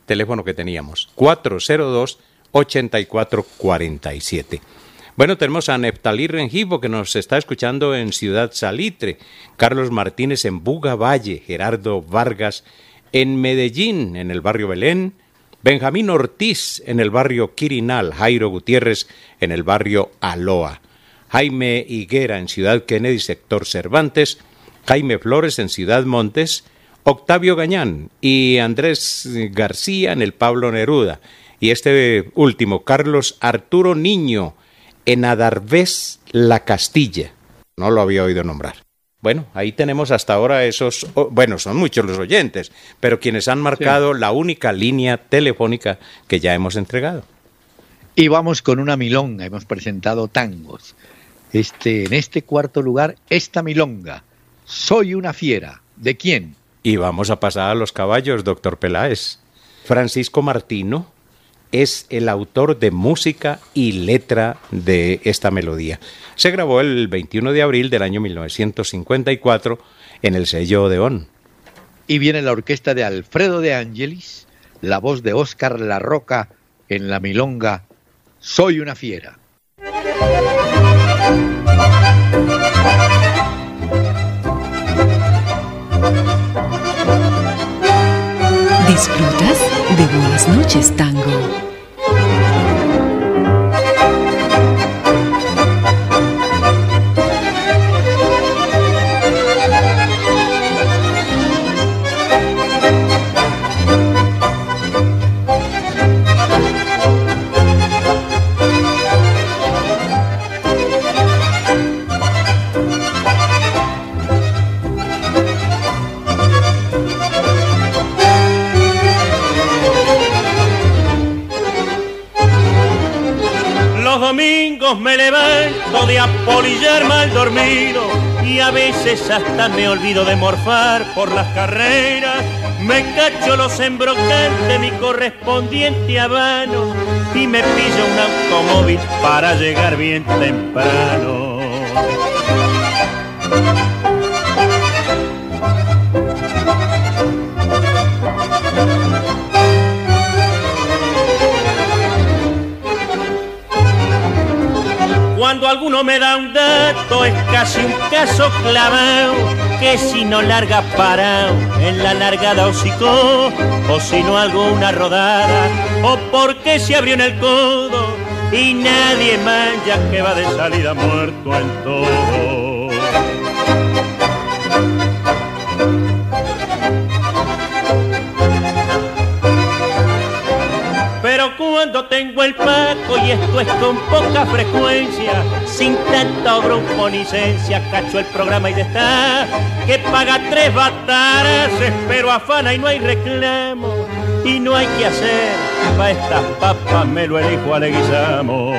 teléfono que teníamos, 402-8447. Bueno, tenemos a Neftalí Rengifo, que nos está escuchando en Ciudad Salitre, Carlos Martínez en Buga Valle, Gerardo Vargas en Medellín, en el barrio Belén, Benjamín Ortiz en el barrio Quirinal, Jairo Gutiérrez en el barrio Aloa, Jaime Higuera en Ciudad Kennedy, sector Cervantes, Jaime Flores en Ciudad Montes, Octavio Gañán y Andrés García en el Pablo Neruda. Y este último, Carlos Arturo Niño en Adarvés, La Castilla. No lo había oído nombrar. Bueno, ahí tenemos hasta ahora esos, bueno, son muchos los oyentes, pero quienes han marcado la única línea telefónica que ya hemos entregado. Y vamos con una milonga, hemos presentado tangos. En este cuarto lugar, esta milonga, Soy una fiera. ¿De quién? Y vamos a pasar a los caballos, doctor Peláez. Francisco Martino es el autor de música y letra de esta melodía. Se grabó el 21 de abril del año 1954 en el sello Odeón. Y viene la orquesta de Alfredo de Ángelis, la voz de Óscar La Roca en la milonga Soy una fiera. ¿Disfrutas de Buenas noches, Tango? Me levanto de apolillar mal dormido y a veces hasta me olvido de morfar por las carreras. Me cacho los embrocantes de mi correspondiente habano y me pillo un automóvil para llegar bien temprano. Cuando alguno me da un dato es casi un caso clavado, que si no larga parado en la largada hocicó, o si no hago una rodada, o porque se abrió en el codo y nadie mancha que va de salida muerto en todo. Pero cuando tengo el paco, y esto es con poca frecuencia, sin tanta brusco ni licencia, cacho el programa y ya está, que paga 3 bataras, pero afana y no hay reclamo, y no hay que hacer, pa' estas papas me lo elijo a Leguizamo.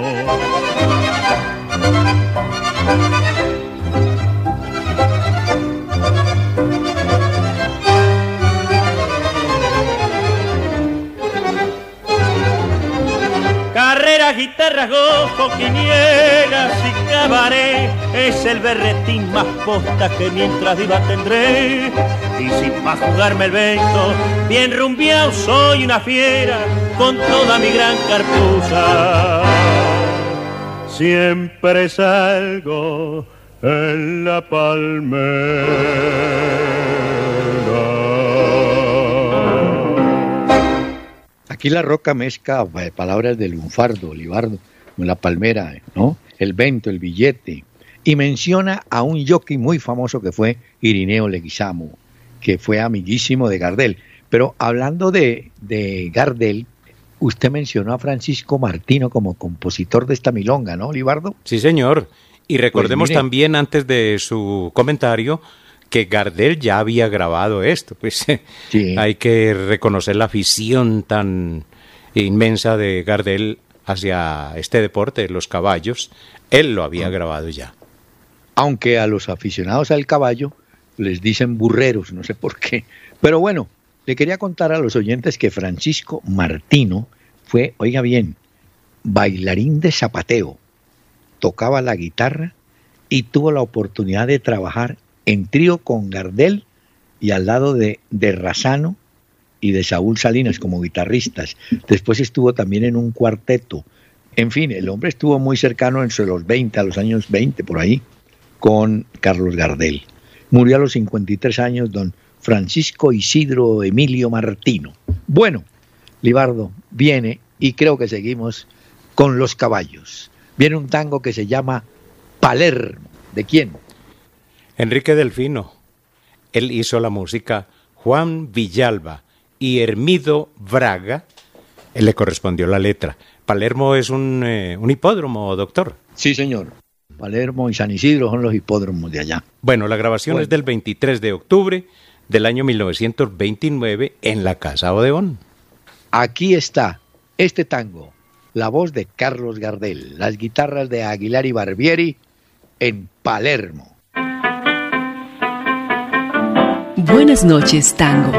Carreras, guitarras, gozo, quinielas y cabaret es el berretín más posta que mientras viva tendré. Y si pa' jugarme el vento, bien rumbeado soy una fiera con toda mi gran cartuza. Siempre salgo en la palmera. Aquí La Roca mezcla palabras de lunfardo, olivardo, con la palmera, ¿no? El vento, el billete. Y menciona a un jockey muy famoso que fue Irineo Leguizamo, que fue amiguísimo de Gardel. Pero hablando de Gardel, usted mencionó a Francisco Martino como compositor de esta milonga, ¿no, Olivardo? Sí, señor. Y recordemos también, antes de su comentario, que Gardel ya había grabado esto, pues sí. Hay que reconocer la afición tan inmensa de Gardel hacia este deporte, los caballos. Él lo había grabado ya. Aunque a los aficionados al caballo les dicen burreros, no sé por qué. Pero bueno, le quería contar a los oyentes que Francisco Martino fue, oiga bien, bailarín de zapateo, tocaba la guitarra y tuvo la oportunidad de trabajar en trío con Gardel y al lado de Razzano y de Saúl Salinas como guitarristas. Después estuvo también en un cuarteto. En fin, el hombre estuvo muy cercano entre los 20, a los años 20 por ahí, con Carlos Gardel. Murió a los 53 años don Francisco Isidro Emilio Martino. Bueno, Libardo, viene, y creo que seguimos con los caballos. Viene un tango que se llama Palermo. ¿De quién? Enrique Delfino. Él hizo la música. Juan Villalba y Hermido Braga, él le correspondió la letra. Palermo es un hipódromo, doctor. Sí, señor. Palermo y San Isidro son los hipódromos de allá. Bueno, la grabación es del 23 de octubre del año 1929 en la Casa Odeón. Aquí está este tango, la voz de Carlos Gardel, las guitarras de Aguilar y Barbieri en Palermo. Buenas noches, tango.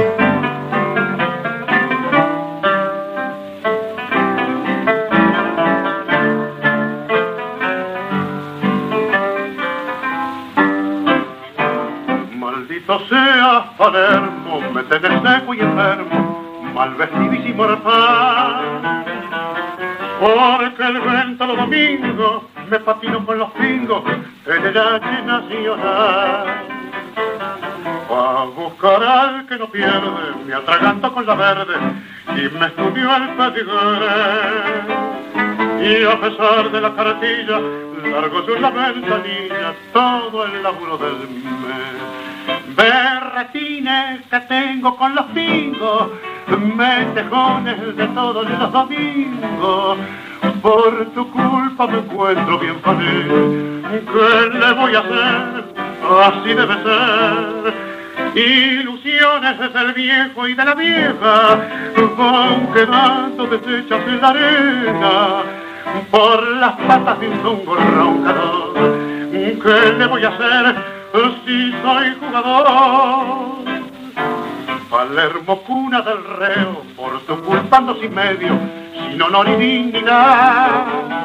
Maldito sea Palermo, me tenés seco y enfermo, mal vestidísimo mortal. Porque el vento los domingos me patino con los pingos en el H nacional. A buscar al que no pierde, me atraganto con la verde y me estudió el pedigre. Y a pesar de la cartilla, largo yo la ventanilla, todo el laburo del mes. Berretines que tengo con los pingos, metejones de todos los domingos. Por tu culpa me encuentro bien feliz. ¿Qué le voy a hacer? Así debe ser. Ilusiones del viejo y de la vieja van quedando deshechas en la arena por las patas de un tongo roncador. ¿Qué le voy a hacer si soy jugador? Palermo, cuna del reo, por tu culpa ando sin medio, sin honor y dignidad.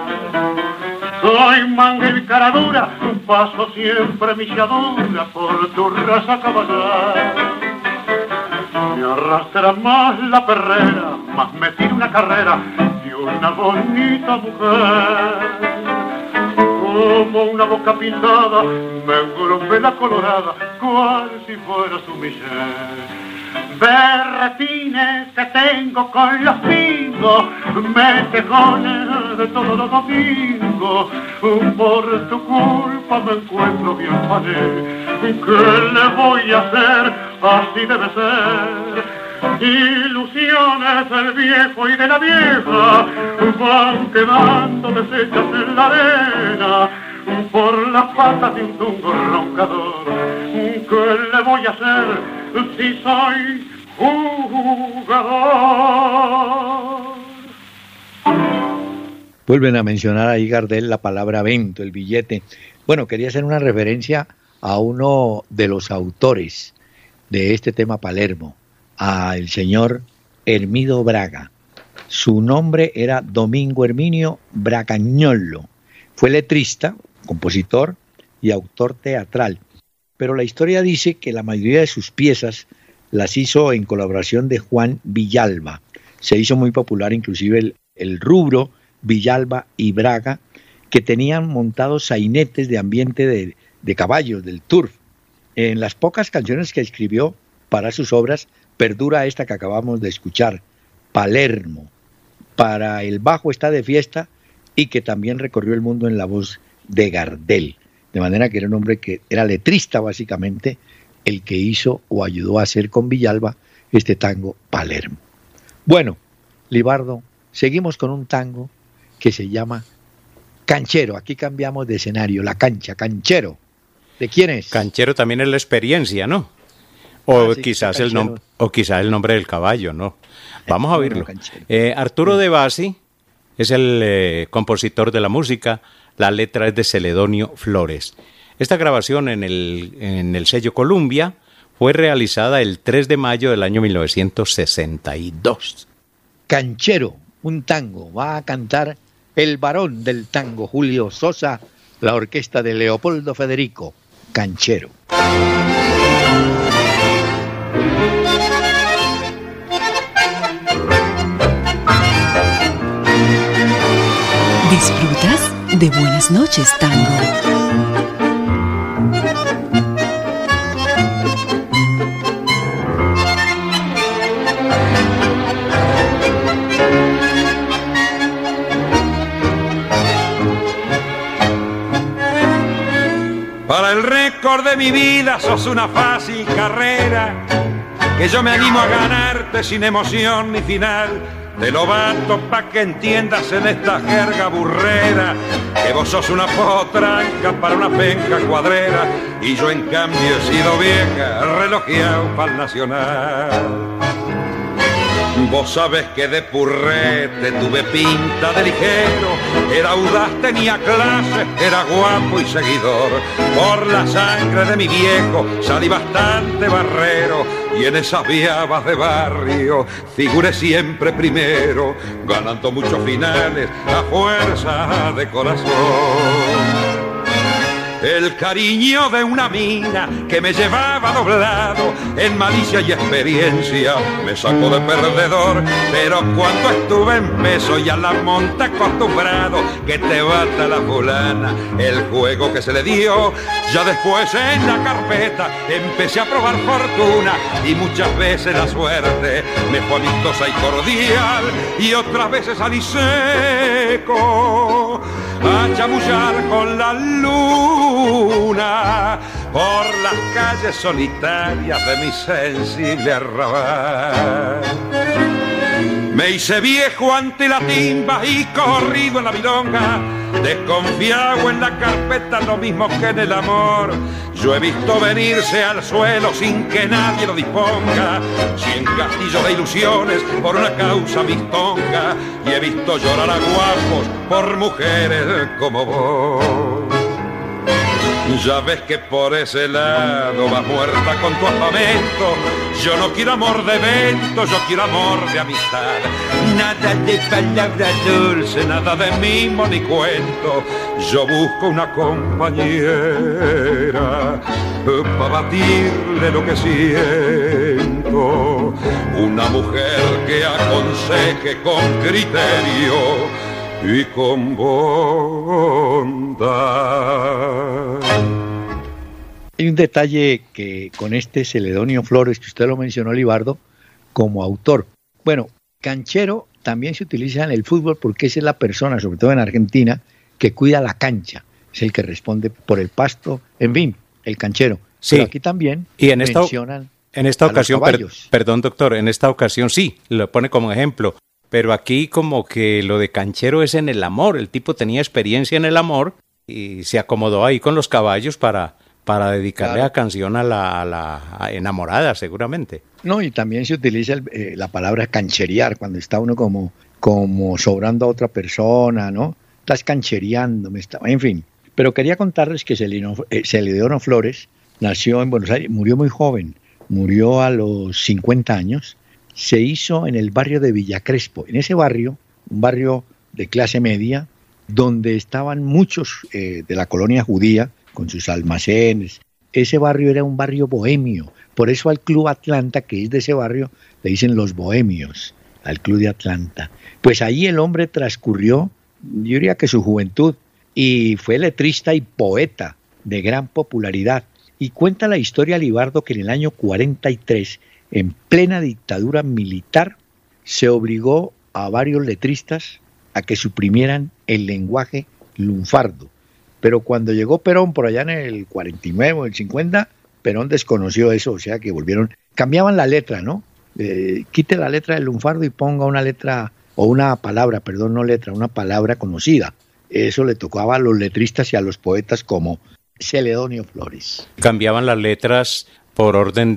Soy manga y cara dura, paso siempre milladura por tu raza caballar. Me arrastra más la perrera, más me tira una carrera de una bonita mujer. Como una boca pintada, me engrupe la colorada, cual si fuera su mujer. Berretines que tengo con los pingos, metejones de todos los domingos. Por tu culpa me encuentro bien feliz. ¿Qué le voy a hacer? Así debe ser. Ilusiones del viejo y de la vieja van quedando deshechas en la arena por las patas de un tungo roncador. ¿Qué le voy a hacer si soy jugador? Vuelven a mencionar ahí Gardel la palabra vento, el billete. Bueno, quería hacer una referencia a uno de los autores de este tema Palermo, al señor Hermido Braga. Su nombre era Domingo Herminio Bragagnolo. Fue letrista, compositor y autor teatral. Pero la historia dice que la mayoría de sus piezas las hizo en colaboración de Juan Villalba. Se hizo muy popular inclusive el rubro Villalba y Braga, que tenían montados sainetes de ambiente de caballos, del turf. En las pocas canciones que escribió para sus obras, perdura esta que acabamos de escuchar, Palermo. Para el bajo está de fiesta y que también recorrió el mundo en la voz de Gardel. De manera que era un hombre que era letrista básicamente, el que hizo o ayudó a hacer con Villalba este tango Palermo. Bueno, Libardo, seguimos con un tango que se llama Canchero. Aquí cambiamos de escenario, la cancha, Canchero. ¿De quién es? Canchero también es la experiencia, ¿no? O sí, quizás el nombre del caballo, ¿no? Vamos a oírlo. Arturo de Bassi es el compositor de la música. La letra es de Celedonio Flores. Esta grabación en el sello Columbia fue realizada el 3 de mayo del año 1962. Canchero, un tango. Va a cantar el varón del tango, Julio Sosa, la orquesta de Leopoldo Federico. Canchero. Disfrutas de Buenas noches, Tango. Para el récord de mi vida sos una fácil carrera, que yo me animo a ganarte sin emoción ni final. Te lo bato pa' que entiendas en esta jerga burrera, que vos sos una potranca para una penca cuadrera, y yo en cambio he sido vieja, relojeado pa'l Nacional. Vos sabés que de purrete tuve pinta de ligero, era audaz, tenía clase, era guapo y seguidor. Por la sangre de mi viejo salí bastante barrero, y en esas viabas de barrio figuré siempre primero, ganando muchos finales a fuerza de corazón. El cariño de una mina que me llevaba doblado, en malicia y experiencia me sacó de perdedor. Pero cuando estuve en peso y a la monta acostumbrado, que te bata la fulana, el juego que se le dio. Ya después en la carpeta empecé a probar fortuna, y muchas veces la suerte me fue amistosa y cordial, y otras veces salí seco a chamullar con la luna por las calles solitarias de mi sensible arrabal. Me hice viejo ante la timba y corrido en la milonga, desconfiado en la carpeta lo mismo que en el amor. Yo he visto venirse al suelo sin que nadie lo disponga, 100 castillos de ilusiones por una causa mistonga, y he visto llorar a guapos por mujeres como vos. Ya ves que por ese lado vas muerta con tu afamento. Yo no quiero amor de evento, yo quiero amor de amistad. Nada de palabra dulce, nada de mimo ni cuento. Yo busco una compañera para batirle lo que siento. Una mujer que aconseje con criterio y con bondad. Hay un detalle que con este Celedonio Flores, que usted lo mencionó, Libardo, como autor. Bueno, canchero también se utiliza en el fútbol porque esa es la persona, sobre todo en Argentina, que cuida la cancha. Es el que responde por el pasto, en fin, el canchero. Sí. Pero aquí también y en mencionan en esta ocasión, caballos. Perdón, doctor, en esta ocasión sí, lo pone como ejemplo. Pero aquí como que lo de canchero es en el amor. El tipo tenía experiencia en el amor y se acomodó ahí con los caballos para dedicarle a canción a la enamorada, seguramente. No, y también se utiliza la palabra cancherear, cuando está uno como sobrando a otra persona, ¿no? Estás canchereando, en fin. Pero quería contarles que Celedonio Flores nació en Buenos Aires, murió muy joven, murió a los 50 años, se hizo en el barrio de Villa Crespo. En ese barrio, un barrio de clase media, donde estaban muchos de la colonia judía, con sus almacenes. Ese barrio era un barrio bohemio, por eso al Club Atlanta, que es de ese barrio, le dicen los bohemios, al Club de Atlanta. Pues ahí el hombre transcurrió, yo diría que su juventud, y fue letrista y poeta de gran popularidad. Y cuenta la historia, Libardo, que en el año 43, en plena dictadura militar, se obligó a varios letristas a que suprimieran el lenguaje lunfardo. Pero cuando llegó Perón por allá en el 49 o el 50, Perón desconoció eso, o sea que cambiaban la letra, ¿no? Quite la letra del lunfardo y ponga una letra, o una palabra, perdón, no letra, una palabra conocida. Eso le tocaba a los letristas y a los poetas como Celedonio Flores. Cambiaban las letras por orden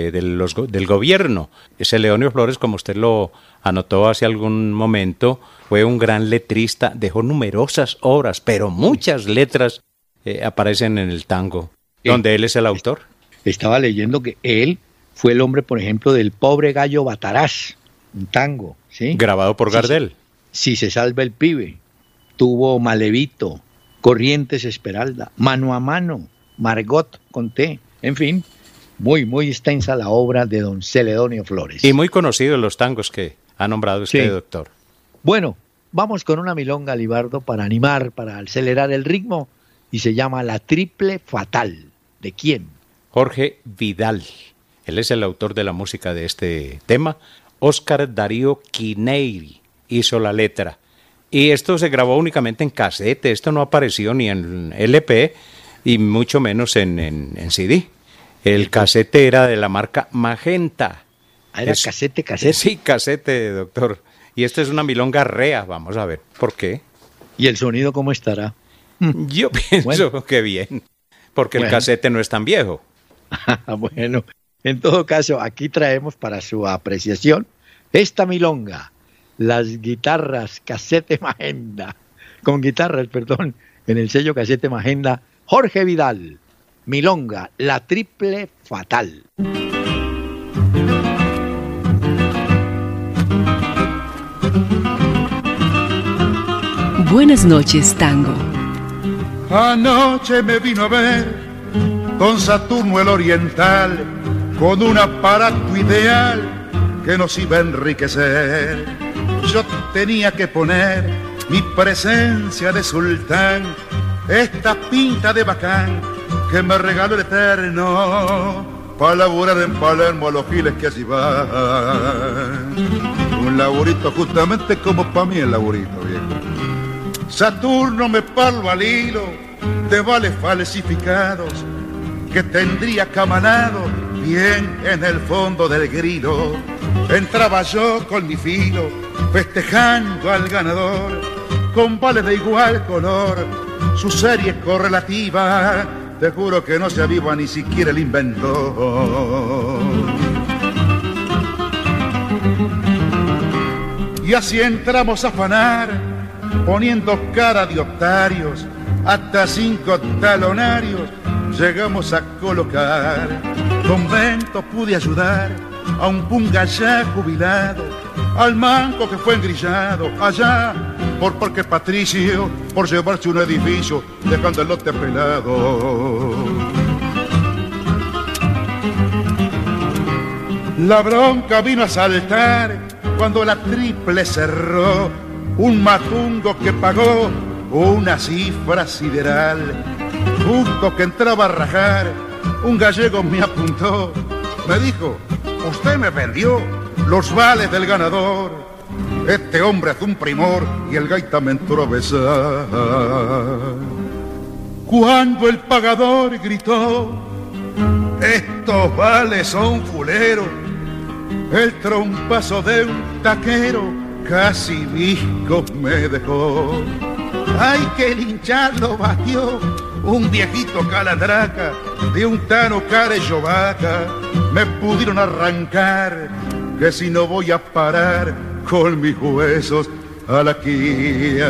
del gobierno. Celedonio Flores, como usted lo anotó hace algún momento, fue un gran letrista, dejó numerosas obras, pero muchas letras aparecen en el tango, donde él es el autor. Estaba leyendo que él fue el hombre, por ejemplo, del Pobre Gallo Bataraz, un tango, ¿sí? Grabado por Gardel. Si se salva el pibe, tuvo Malevito, Corrientes Esmeralda, Mano a Mano, Margot Conté, en fin, muy, muy extensa la obra de don Celedonio Flores. Y muy conocidos los tangos que ha nombrado usted, doctor. Bueno, vamos con una milonga, Libardo, para animar, para acelerar el ritmo, y se llama La Triple Fatal. ¿De quién? Jorge Vidal. Él es el autor de la música de este tema. Óscar Darío Quineiri hizo la letra. Y esto se grabó únicamente en casete. Esto no apareció ni en LP y mucho menos en CD. El casete era de la marca Magenta. ¿Era casete? Sí, casete, doctor. Y esta es una milonga rea. Vamos a ver por qué. ¿Y el sonido cómo estará? Yo pienso que bien. Porque el casete no es tan viejo. Bueno, en todo caso, aquí traemos para su apreciación esta milonga, las guitarras Casete Magenta, con guitarras, perdón, en el sello Casete Magenta, Jorge Vidal, milonga, La Triple Fatal. Buenas noches, tango. Anoche me vino a ver don Saturno el Oriental, con un aparato ideal que nos iba a enriquecer. Yo tenía que poner mi presencia de sultán, esta pinta de bacán que me regaló el Eterno, para laburar en Palermo a los giles que allí van. Un laburito justamente como para mí el laburito, viejo. Saturno me parlo al hilo de vales falsificados que tendría camanado bien en el fondo del grilo. Entraba yo con mi filo festejando al ganador con vales de igual color, su serie correlativa, te juro que no se aviva ni siquiera el inventor. Y así entramos a afanar poniendo cara de octarios, hasta 5 talonarios llegamos a colocar. Convento pude ayudar a un punga ya jubilado, al manco que fue engrillado allá por Parque Patricio, por llevarse un edificio dejando el lote pelado. La bronca vino a saltar cuando la triple cerró, un matungo que pagó una cifra sideral. Justo que entraba a rajar, un gallego me apuntó, me dijo: usted me vendió los vales del ganador. Este hombre es un primor y el gaita me entró a besar. Cuando el pagador gritó: estos vales son fuleros, el trompazo de un taquero casi visco me dejó. Ay, que linchado batió un viejito caladraca de un tano carello vaca. Me pudieron arrancar, que si no voy a parar con mis huesos a la quiaca.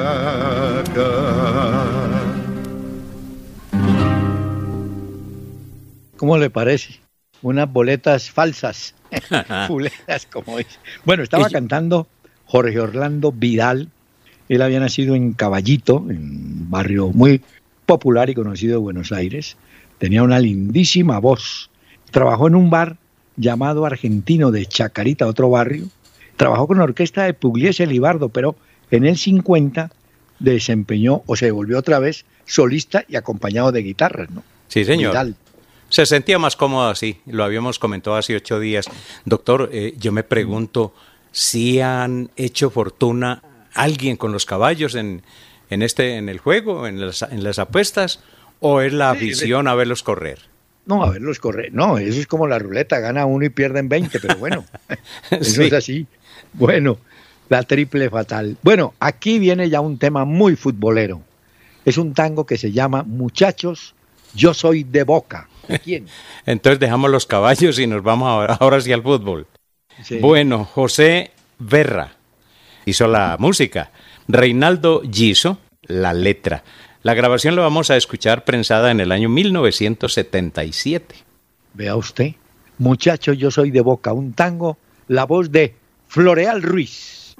¿Cómo le parece? Unas boletas falsas, fuleras, como dice. Bueno, estaba cantando Jorge Orlando Vidal. Él había nacido en Caballito, en un barrio muy popular y conocido de Buenos Aires. Tenía una lindísima voz. Trabajó en un bar llamado Argentino de Chacarita, otro barrio. Trabajó con la orquesta de Pugliese Libardo, pero en el 50 desempeñó o se volvió otra vez solista y acompañado de guitarras, ¿no? Sí, señor. Vidal. Se sentía más cómodo así, lo habíamos comentado hace 8 días. Doctor, yo me pregunto si han hecho fortuna alguien con los caballos en el juego, en las apuestas, o es la afición a verlos correr. No, a verlos correr. No, eso es como la ruleta, gana uno y pierden 20, pero bueno, eso es así. Bueno, la triple fatal. Bueno, aquí viene ya un tema muy futbolero. Es un tango que se llama Muchachos, yo soy de Boca. ¿De quién? Entonces dejamos los caballos y nos vamos ahora sí al fútbol. Sí. Bueno, José Berra hizo la música, Reinaldo Giso la letra. La grabación la vamos a escuchar prensada en el año 1977. Vea usted, Muchachos, yo soy de Boca, un tango, la voz de Floreal Ruiz.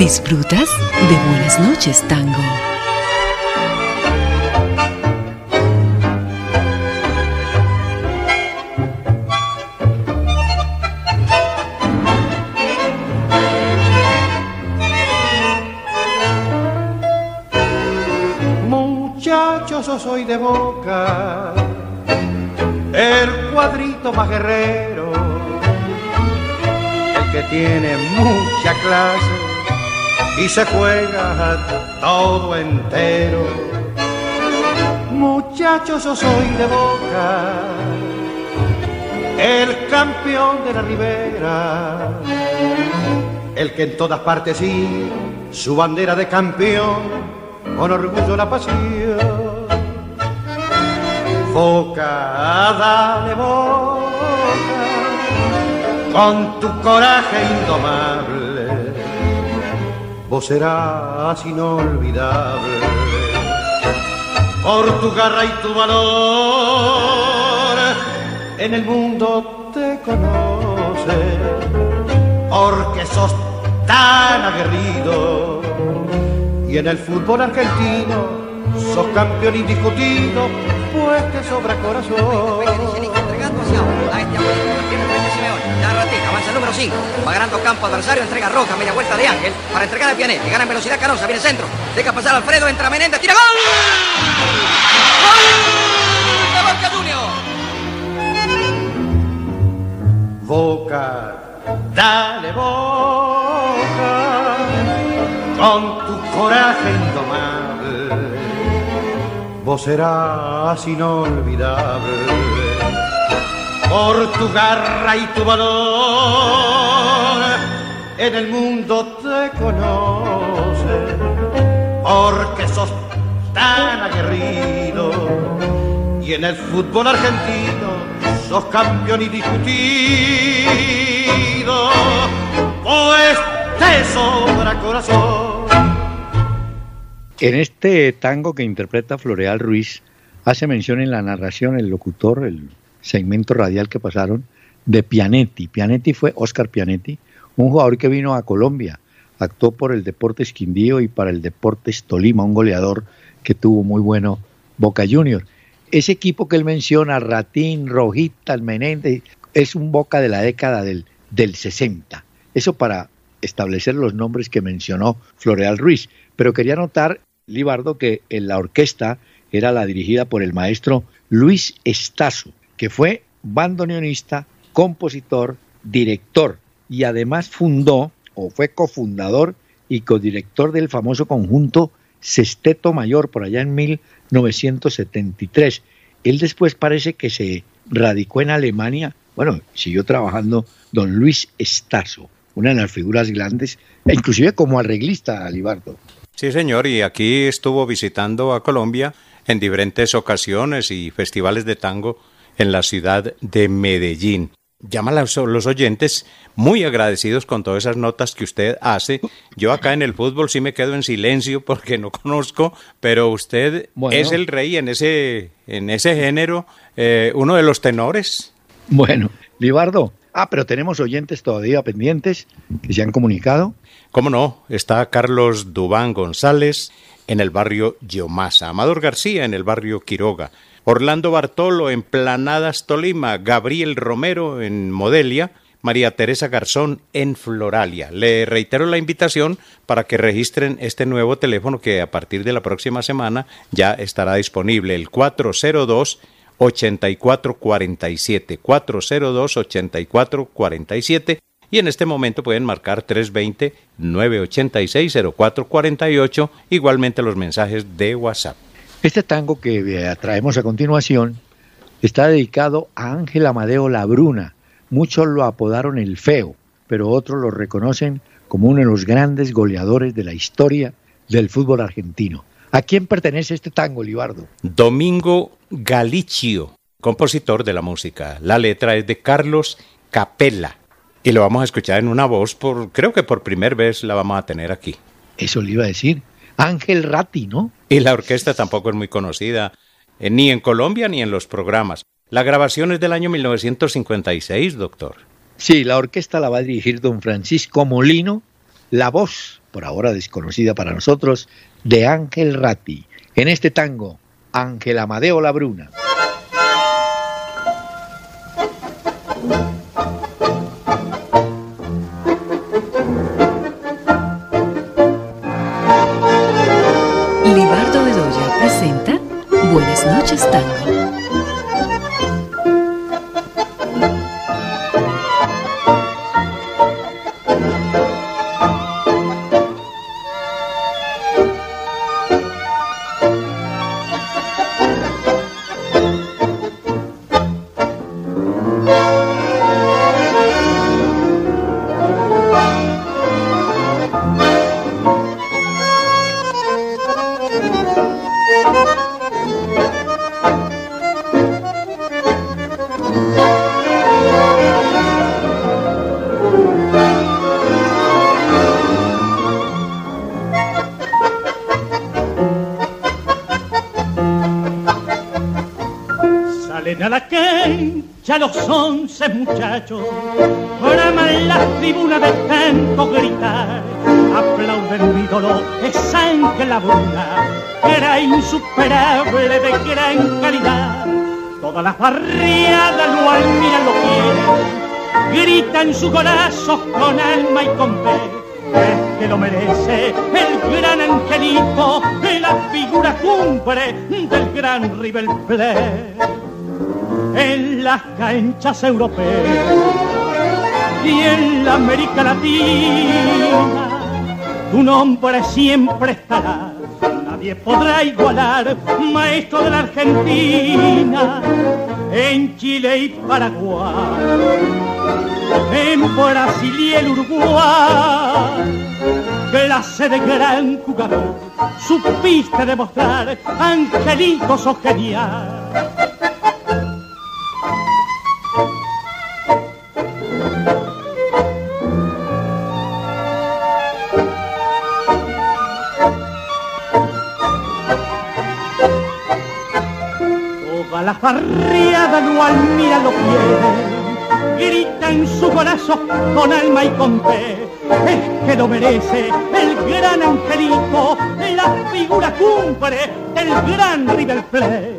¿Disfrutas de Buenas noches, Tango? Muchachos, yo soy de Boca, el cuadrito más guerrero, el que tiene mucha clase y se juega todo entero. Muchachos, yo soy de Boca, el campeón de la Ribera, el que en todas partes sí su bandera de campeón con orgullo la pasión. Boca, dale Boca, con tu coraje indomable, vos serás inolvidable. Por tu garra y tu valor, en el mundo te conoce, porque sos tan aguerrido. Y en el fútbol argentino sos campeón indiscutido, pues te sobra corazón. Avanza el número 5, va ganando campo adversario, entrega Roja, media vuelta de Ángel, para entregar a Pianetti, gana en velocidad Canosa, viene centro, deja pasar Alfredo, entra Menéndez, tira ¡gol! ¡Gol de Boca Juniors! Boca, dale Boca, con tu coraje indomable, vos serás inolvidable. Por tu garra y tu valor, en el mundo te conoce, porque sos tan aguerrido. Y en el fútbol argentino sos campeón indiscutido, pues te sobra corazón. En este tango que interpreta Floreal Ruiz, hace mención en la narración el locutor, el segmento radial que pasaron, de Pianetti. Pianetti fue Oscar Pianetti, un jugador que vino a Colombia, actuó por el Deportes Quindío y para el Deportes Tolima, un goleador que tuvo muy bueno Boca Juniors. Ese equipo que él menciona, Ratín, Rojita, Menéndez, es un Boca de la década del 60. Eso para establecer los nombres que mencionó Floreal Ruiz. Pero quería notar, Libardo, que en la orquesta era la dirigida por el maestro Luis Estazo, que fue bandoneonista, compositor, director y además fundó o fue cofundador y codirector del famoso conjunto Sesteto Mayor por allá en 1973. Él después parece que se radicó en Alemania. Bueno, siguió trabajando don Luis Estazo, una de las figuras grandes, e inclusive como arreglista, Libardo. Sí, señor, y aquí estuvo visitando a Colombia en diferentes ocasiones y festivales de tango en la ciudad de Medellín. Llaman a los oyentes muy agradecidos con todas esas notas que usted hace. Yo acá en el fútbol sí me quedo en silencio porque no conozco, pero usted es el rey en ese género, uno de los tenores. Bueno, Libardo, pero tenemos oyentes todavía pendientes que se han comunicado. ¿Cómo no? Está Carlos Dubán González en el barrio Yomasa, Amador García en el barrio Quiroga, Orlando Bartolo en Planadas, Tolima, Gabriel Romero en Modelia, María Teresa Garzón en Floralia. Le reitero la invitación para que registren este nuevo teléfono que a partir de la próxima semana ya estará disponible, el 402-8447, 402-8447, y en este momento pueden marcar 320-986-0448, igualmente los mensajes de WhatsApp. Este tango que traemos a continuación está dedicado a Ángel Amadeo Labruna. Muchos lo apodaron el Feo, pero otros lo reconocen como uno de los grandes goleadores de la historia del fútbol argentino. ¿A quién pertenece este tango, Libardo? Domingo Galicio, compositor de la música. La letra es de Carlos Capella y lo vamos a escuchar en una voz, creo que por primera vez la vamos a tener aquí. Eso le iba a decir. Ángel Ratti, ¿no? Y la orquesta tampoco es muy conocida, ni en Colombia ni en los programas. La grabación es del año 1956, doctor. Sí, la orquesta la va a dirigir don Francisco Molino, la voz por ahora desconocida para nosotros, de Ángel Ratti. En este tango, Ángel Amadeo Labruna. Libardo Bedoya presenta Buenas noches, tango. A la cancha los 11 muchachos braman las tribunas de tanto gritar, aplauden mi dolor, es Ángel Labruna, era insuperable de gran calidad. Todas las barriadas lo admiran, lo quieren, gritan sus golazos con alma y con fe. Es que lo merece el gran angelito, la figura cumbre del gran River Plate. En las canchas europeas y en la América Latina, tu nombre siempre estará. Nadie podrá igualar, maestro de la Argentina, en Chile y Paraguay, en Brasil y el Uruguay. Clase de gran jugador, supiste demostrar, Angelito, sos genial. Las barriadas lo admiran, lo quieren, gritan su corazón con alma y con fe. Es que lo merece el gran Angelito, la figura cumbre del gran River Plate.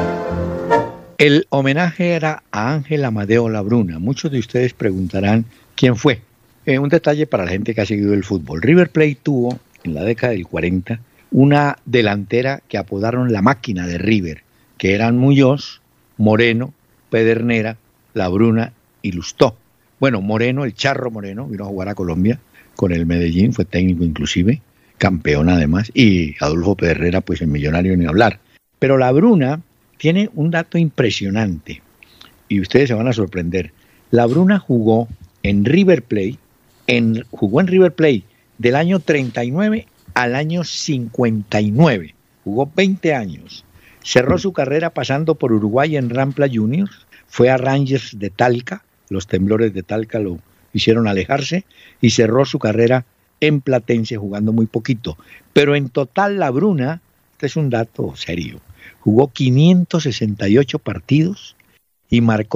El homenaje era a Ángel Amadeo Labruna. Muchos de ustedes preguntarán quién fue. Un detalle para la gente que ha seguido el fútbol. River Plate tuvo en la década del 40 una delantera que apodaron la máquina de River, que eran Muñoz, Moreno, Pedernera, Labruna y Lustó. Bueno, Moreno, el Charro Moreno, vino a jugar a Colombia con el Medellín, fue técnico inclusive, campeón además, y Adolfo Pedernera, pues el Millonario ni hablar. Pero Labruna tiene un dato impresionante, y ustedes se van a sorprender. Labruna jugó en River Plate, jugó en River Plate del año 39 al año 59, jugó 20 años. Cerró su carrera pasando por Uruguay en Rampla Juniors, fue a Rangers de Talca, los temblores de Talca lo hicieron alejarse, y cerró su carrera en Platense jugando muy poquito. Pero en total Labruna, este es un dato serio, jugó 568 partidos y marcó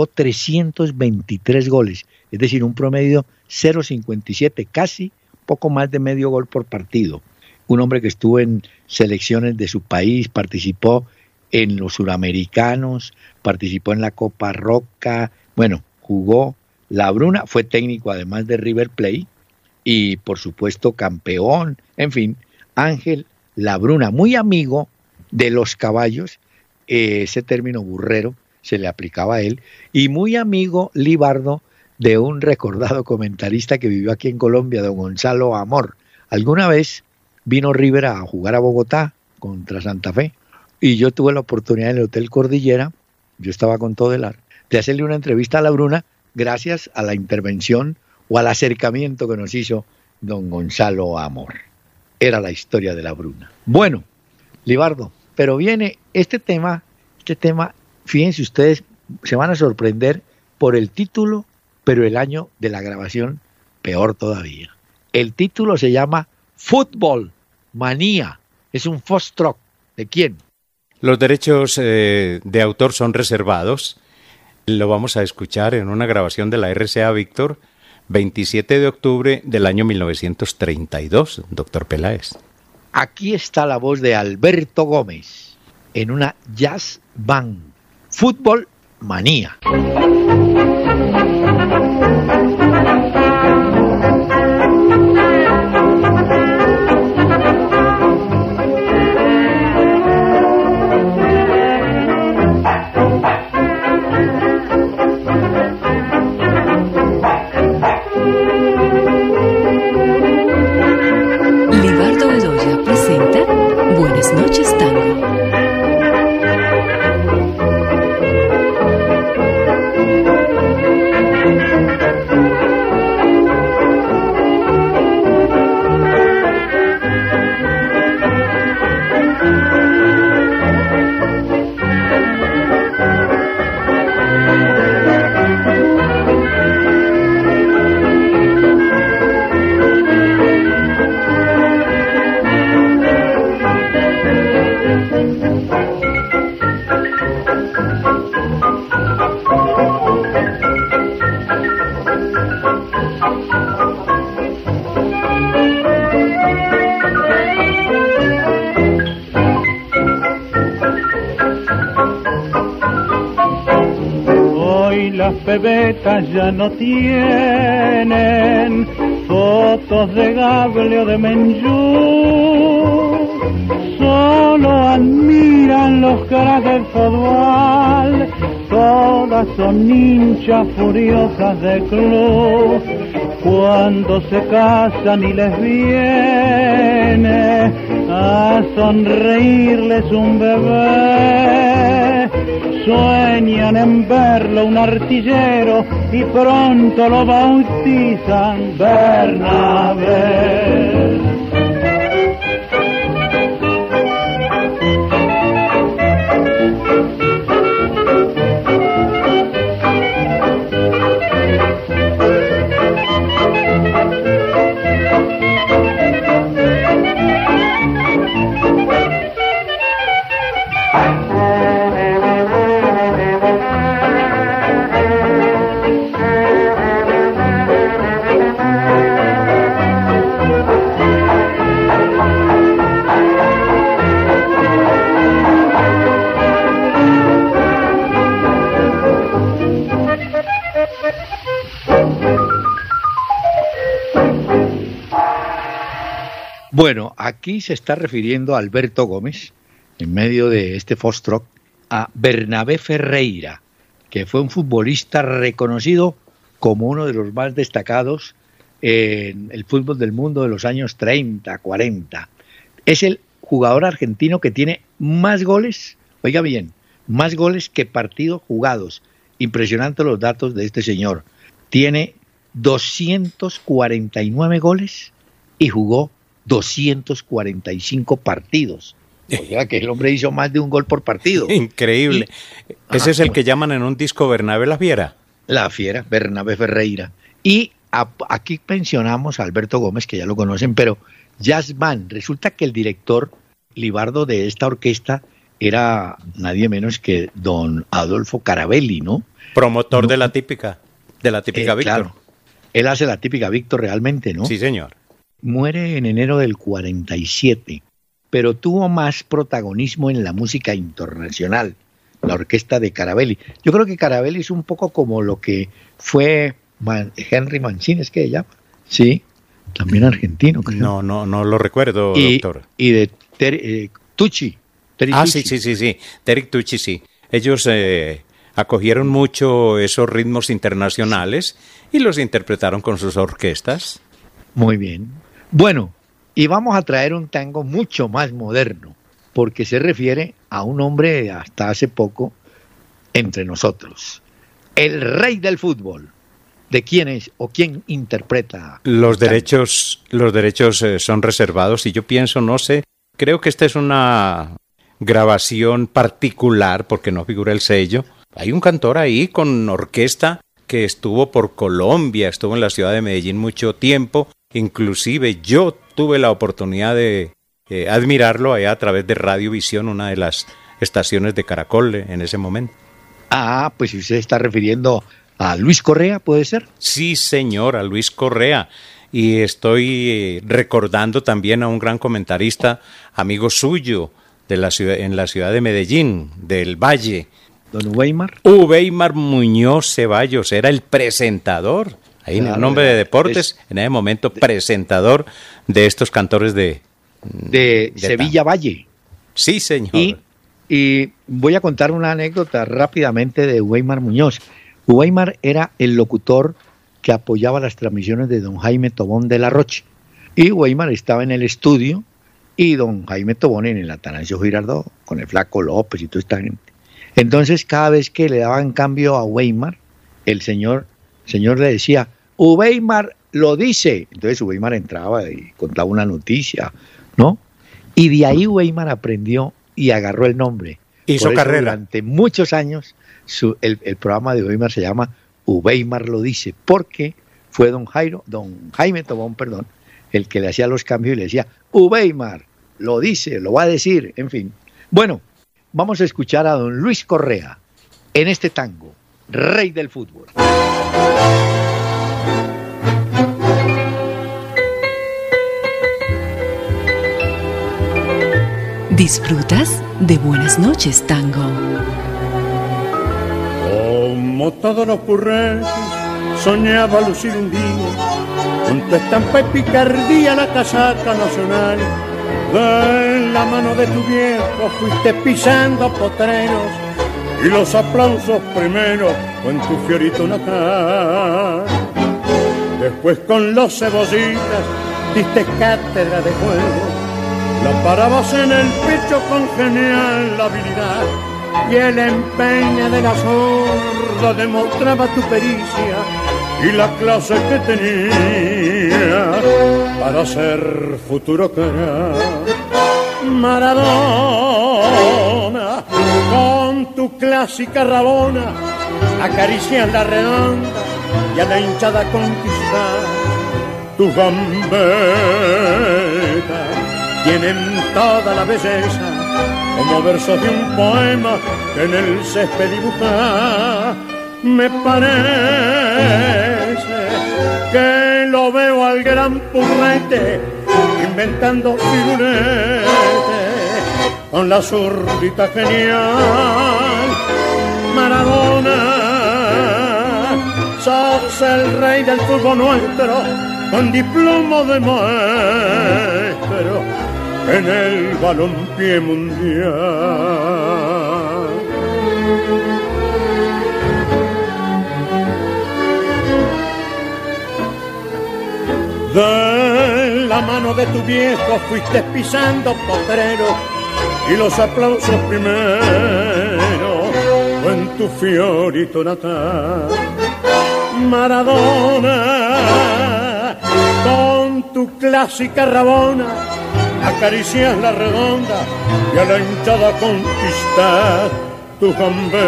323 goles, es decir, un promedio 0,57, casi poco más de medio gol por partido. Un hombre que estuvo en selecciones de su país, participó en los suramericanos, participó en la Copa Roca, bueno, jugó Labruna, fue técnico además de River Plate y por supuesto campeón, en fin, Ángel Labruna, muy amigo de los caballos, ese término burrero se le aplicaba a él, y muy amigo Libardo de un recordado comentarista que vivió aquí en Colombia, don Gonzalo Amor. Alguna vez vino River a jugar a Bogotá contra Santa Fe, y yo tuve la oportunidad en el Hotel Cordillera, yo estaba con Todelar, de hacerle una entrevista a Labruna gracias a la intervención o al acercamiento que nos hizo don Gonzalo Amor. Era la historia de Labruna. Bueno, Libardo, pero viene este tema, fíjense ustedes, se van a sorprender por el título, pero el año de la grabación, peor todavía. El título se llama Fútbol Manía, es un foxtrot. ¿De quién? Los derechos de autor son reservados. Lo vamos a escuchar en una grabación de la RCA Víctor, 27 de octubre del año 1932, doctor Peláez. Aquí está la voz de Alberto Gómez en una jazz band, Fútbol Manía. Libardo Bedoya presenta Buenas noches, Tango. Las pebetas ya no tienen fotos de Gable o de Menjú, solo admiran los caras del fútbol, todas son hinchas furiosas de club. Cuando se casan y les viene a sonreírles un bebé, sueñan en verlo un artillero y pronto lo bautizan Bernabé. Bueno, aquí se está refiriendo a Alberto Gómez, en medio de este foxtrot, a Bernabé Ferreira, que fue un futbolista reconocido como uno de los más destacados en el fútbol del mundo de los años 30, 40. Es el jugador argentino que tiene más goles, oiga bien, más goles que partidos jugados. Impresionantes los datos de este señor. Tiene 249 goles y jugó 245 partidos. O sea que el hombre hizo más de un gol por partido. Increíble. Ese es el que llaman en un disco Bernabé la Fiera. La Fiera, Bernabé Ferreira. Y aquí mencionamos a Alberto Gómez, que ya lo conocen, pero Jazz Band. Resulta que el director Libardo de esta orquesta era nadie menos que don Adolfo Carabelli, ¿no? Promotor no, de la típica Víctor. Claro. Él hace la típica Víctor realmente, ¿no? Sí, señor. Muere en enero del 47, pero tuvo más protagonismo en la música internacional, la orquesta de Carabelli. Yo creo que Carabelli es un poco como lo que fue Henry Mancini, ¿es que se llama? Sí, también argentino, creo. No lo recuerdo, doctor. Y de Tucci. Tucci. Sí. Terry Tucci, sí. Ellos acogieron mucho esos ritmos internacionales y los interpretaron con sus orquestas. Muy bien. Bueno, y vamos a traer un tango mucho más moderno, porque se refiere a un hombre hasta hace poco entre nosotros. El rey del fútbol. ¿De quién es o quién interpreta? Los derechos son reservados y yo pienso, no sé, creo que esta es una grabación particular porque no figura el sello. Hay un cantor ahí con orquesta que estuvo por Colombia, estuvo en la ciudad de Medellín mucho tiempo. Inclusive yo tuve la oportunidad de admirarlo allá a través de Radiovisión, una de las estaciones de Caracol en ese momento. Ah, pues si usted está refiriendo a Luis Correa, ¿puede ser? Sí, señor, a Luis Correa. Y estoy recordando también a un gran comentarista, amigo suyo, en la ciudad de Medellín, del Valle. Don Uweimar. Uweimar Muñoz Ceballos, era el presentador, ahí en el nombre de deportes, en ese momento presentador de estos cantores de Sevilla Valle. Sí, señor. Y voy a contar una anécdota rápidamente de Uweimar Muñoz. Uweimar era el locutor que apoyaba las transmisiones de don Jaime Tobón de la Roche. Y Uweimar estaba en el estudio y don Jaime Tobón en el Atanasio Girardot, con el Flaco López y toda esta gente. Entonces, cada vez que le daban cambio a Uweimar, el señor le decía, Uweimar lo dice. Entonces Uweimar entraba y contaba una noticia, ¿no? Y de ahí Uweimar aprendió y agarró el nombre. Hizo carrera. Durante muchos años el programa de Uweimar se llama Uweimar lo dice, porque fue don Jaime Tobón, el que le hacía los cambios y le decía, Uweimar lo dice, lo va a decir, en fin. Bueno, vamos a escuchar a don Luis Correa en este tango, Rey del Fútbol. ¿Disfrutas de Buenas noches, Tango? Como todos los currenses, soñaba lucir un día, con tu estampa y picardía la casaca nacional. De la mano de tu viejo fuiste pisando potreros, y los aplausos primero con tu fiorito natal. Después con los cebollitas diste cátedra de juego, la parabas en el pecho con genial habilidad, y el empeño de la zurda demostraba tu pericia y la clase que tenía para ser futuro crack. Maradona, con tu clásica rabona, acaricias la redonda y a la hinchada conquistar. Tus gambetas tienen toda la belleza, como versos de un poema que en el césped dibuja. Me parece que lo veo al gran Purrete inventando figuretes con la zurdita genial. Maradona, sos el rey del fútbol nuestro, con diploma de maestro en el balompié mundial. De la mano de tu viejo fuiste pisando potrero, y los aplausos primero en tu fiorito natal. Maradona, con tu clásica rabona, acaricias la redonda y a la hinchada conquistas. Tus gambetas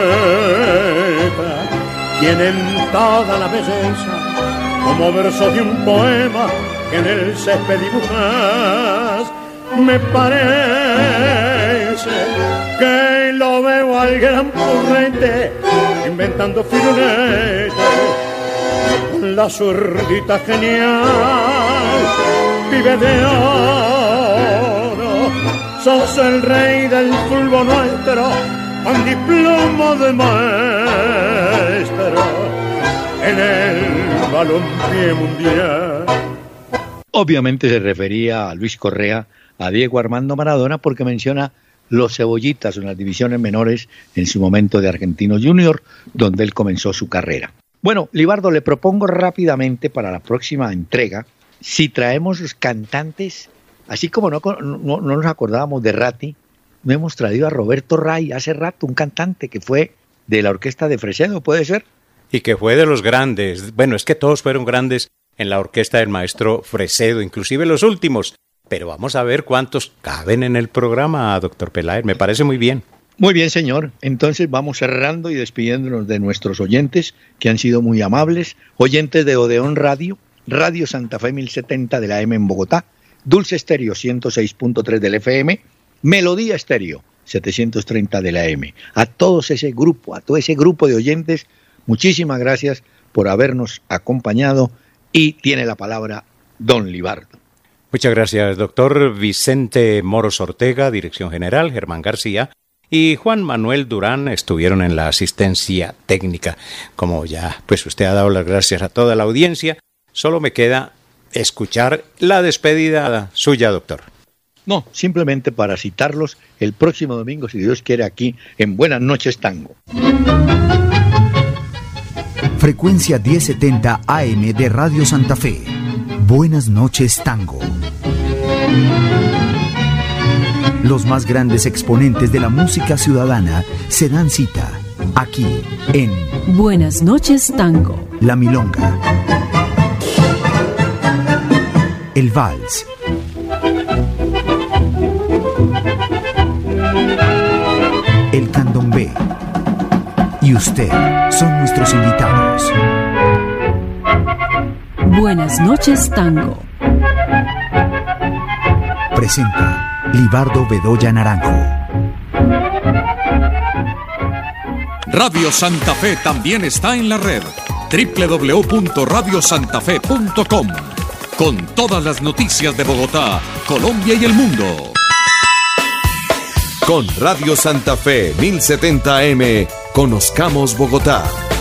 tienen toda la belleza, como versos de un poema que en el césped dibujas. Me parece que lo veo al gran Purrete inventando firuletes con la zurdita genial. Vive de oro, sos el rey del fútbol nuestro, con diploma de maestro en el balompié mundial. Obviamente se refería a Luis Correa, a Diego Armando Maradona, porque menciona los cebollitas en las divisiones menores en su momento de Argentino Junior, donde él comenzó su carrera. Bueno, Libardo, le propongo rápidamente para la próxima entrega, si traemos los cantantes, así como no nos acordábamos de Ratti, no hemos traído a Roberto Ray hace rato, un cantante que fue de la orquesta de Fresedo, ¿puede ser? Y que fue de los grandes. Bueno, es que todos fueron grandes en la orquesta del maestro Fresedo, inclusive los últimos. Pero vamos a ver cuántos caben en el programa, doctor Peláez. Me parece muy bien. Muy bien, señor. Entonces vamos cerrando y despidiéndonos de nuestros oyentes, que han sido muy amables. Oyentes de Odeón Radio, Radio Santa Fe 1070 de la M en Bogotá, Dulce Estéreo 106.3 del FM, Melodía Estéreo 730 de la M. A todo ese grupo de oyentes, Muchísimas gracias por habernos acompañado y tiene la palabra don Libardo. Muchas gracias, doctor Vicente Moros Ortega, dirección general, Germán García y Juan Manuel Durán estuvieron en la asistencia técnica. Como ya pues usted ha dado las gracias a toda la audiencia, solo me queda escuchar la despedida suya, doctor. No, simplemente para citarlos el próximo domingo, si Dios quiere, aquí en Buenas Noches Tango. Frecuencia 1070 AM de Radio Santa Fe. Buenas Noches Tango. Los más grandes exponentes de la música ciudadana se dan cita aquí en Buenas Noches Tango. La Milonga, el Vals, el Candombe y usted son nuestros invitados. Buenas Noches Tango. Presenta Libardo Bedoya Naranjo. Radio Santa Fe también está en la red www.radiosantafe.com con todas las noticias de Bogotá, Colombia y el mundo. Con Radio Santa Fe 1070 AM, conozcamos Bogotá.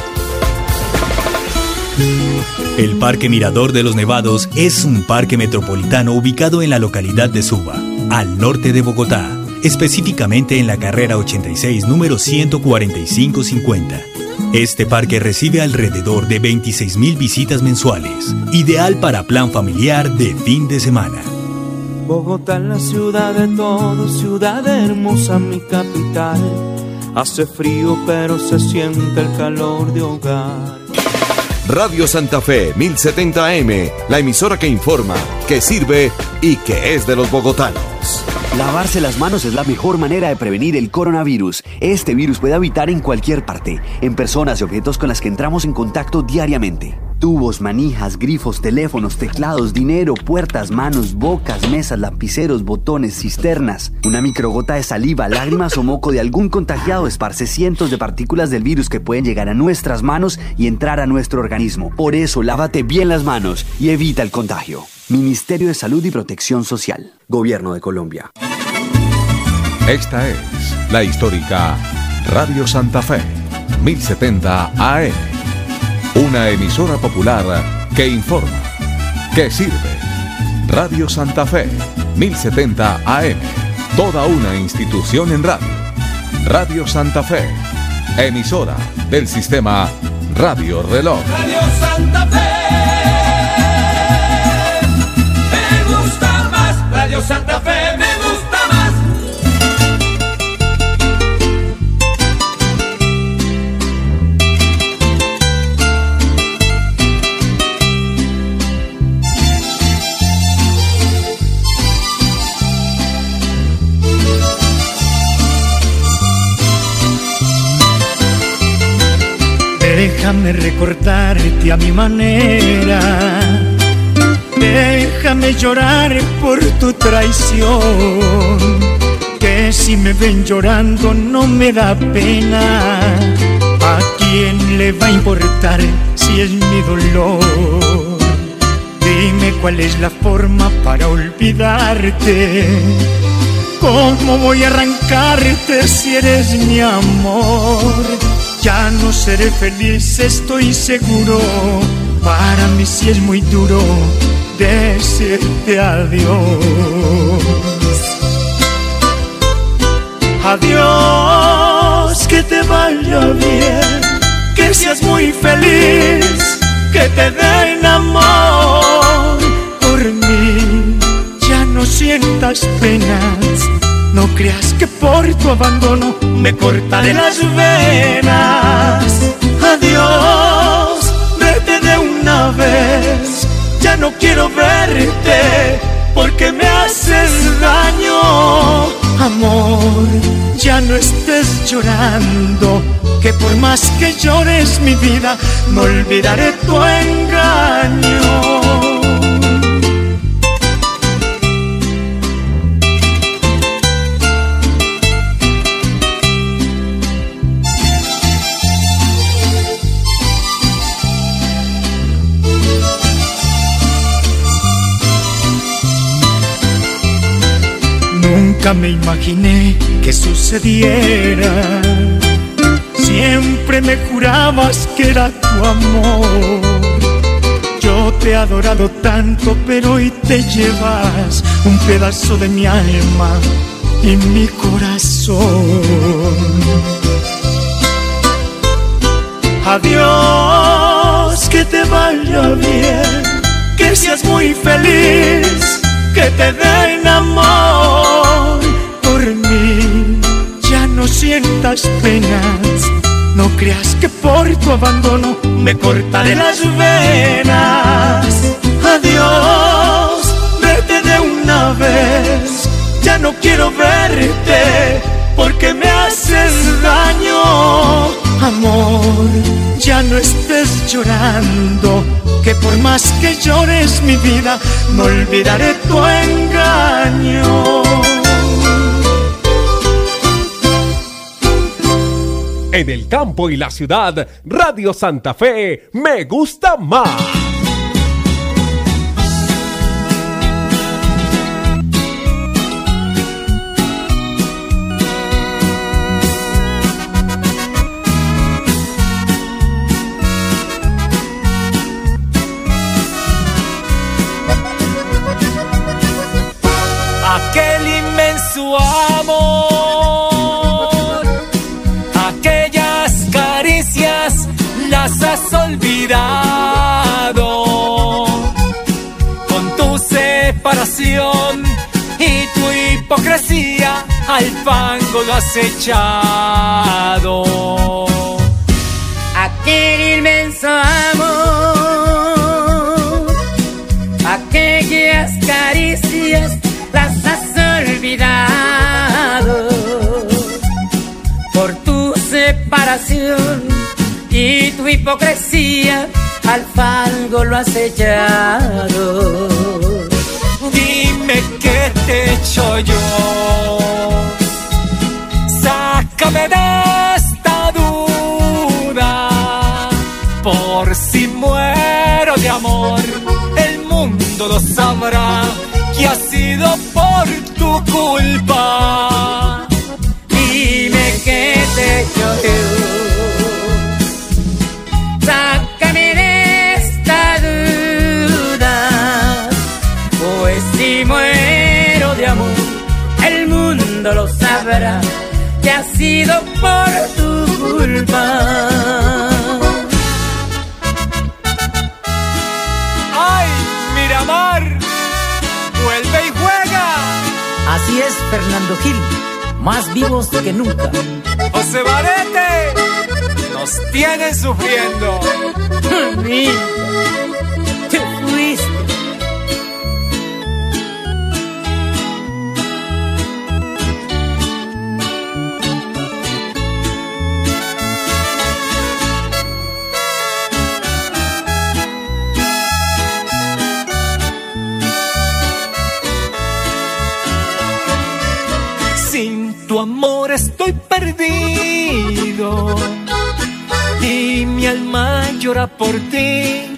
El Parque Mirador de los Nevados es un parque metropolitano ubicado en la localidad de Suba, al norte de Bogotá, específicamente en la carrera 86, número 14550. Este parque recibe alrededor de 26.000 visitas mensuales, ideal para plan familiar de fin de semana. Bogotá, la ciudad de todos, ciudad hermosa, mi capital. Hace frío pero se siente el calor de hogar. Radio Santa Fe 1070 AM, la emisora que informa, que sirve y que es de los bogotanos. Lavarse las manos es la mejor manera de prevenir el coronavirus. Este virus puede habitar en cualquier parte, en personas y objetos con las que entramos en contacto diariamente. Tubos, manijas, grifos, teléfonos, teclados, dinero, puertas, manos, bocas, mesas, lapiceros, botones, cisternas. Una microgota de saliva, lágrimas o moco de algún contagiado esparce cientos de partículas del virus que pueden llegar a nuestras manos y entrar a nuestro organismo. Por eso, lávate bien las manos y evita el contagio. Ministerio de Salud y Protección Social. Gobierno de Colombia. Esta es la histórica Radio Santa Fe 1070 AM. Una emisora popular que informa, que sirve. Radio Santa Fe 1070 AM. Toda una institución en radio. Radio Santa Fe, emisora del sistema Radio Reloj. Radio Santa Fe. Me gusta más. Radio Santa Fe me gusta más. Déjame recordarte a mi manera, déjame llorar por tu traición, que si me ven llorando no me da pena. ¿A quién le va a importar si es mi dolor? Dime cuál es la forma para olvidarte. ¿Cómo voy a arrancarte si eres mi amor? Ya no seré feliz, estoy seguro. Para mí sí es muy duro decirte adiós. Adiós, que te vaya bien, que seas muy feliz, que te den amor. Por mí ya no sientas penas. No creas que por tu abandono me cortaré las venas. Adiós, vete de una vez. Ya no quiero verte porque me haces daño. Amor, ya no estés llorando, que por más que llores mi vida, no olvidaré tu engaño. Nunca me imaginé que sucediera. Siempre me jurabas que era tu amor. Yo te he adorado tanto, pero hoy te llevas un pedazo de mi alma y mi corazón. Adiós, que te vaya bien, que seas muy feliz, que te den amor por mí. Ya no sientas penas, no creas que por tu abandono me cortaré las venas. Adiós, vete de una vez, ya no quiero verte porque me haces daño. Amor, ya no estés llorando, que por más que llores mi vida, no olvidaré tu engaño. En el campo y la ciudad, Radio Santa Fe me gusta más. Aquel inmenso amor, aquellas caricias las has olvidado. Con tu separación y tu hipocresía al fango lo has echado. Aquel inmenso amor, aquellas caricias las has olvidado. Por tu separación y tu hipocresía al fango lo has echado. Dime qué te he hecho yo, sácame de esta duda. Por si muero de amor, el mundo lo sabrá, que ha sido por tu culpa. Dime qué te he hecho yo, sácame de esta duda. Pues si muero de amor, el mundo lo sabrá, que ha sido por tu culpa. ¡Ay, Miramar! ¡Vuelve y juega! Así es, Fernando Gil, más vivos que nunca. José Barete, nos tienen sufriendo. Te fuiste. Sin tu amor estoy perdido y mi alma llora por ti.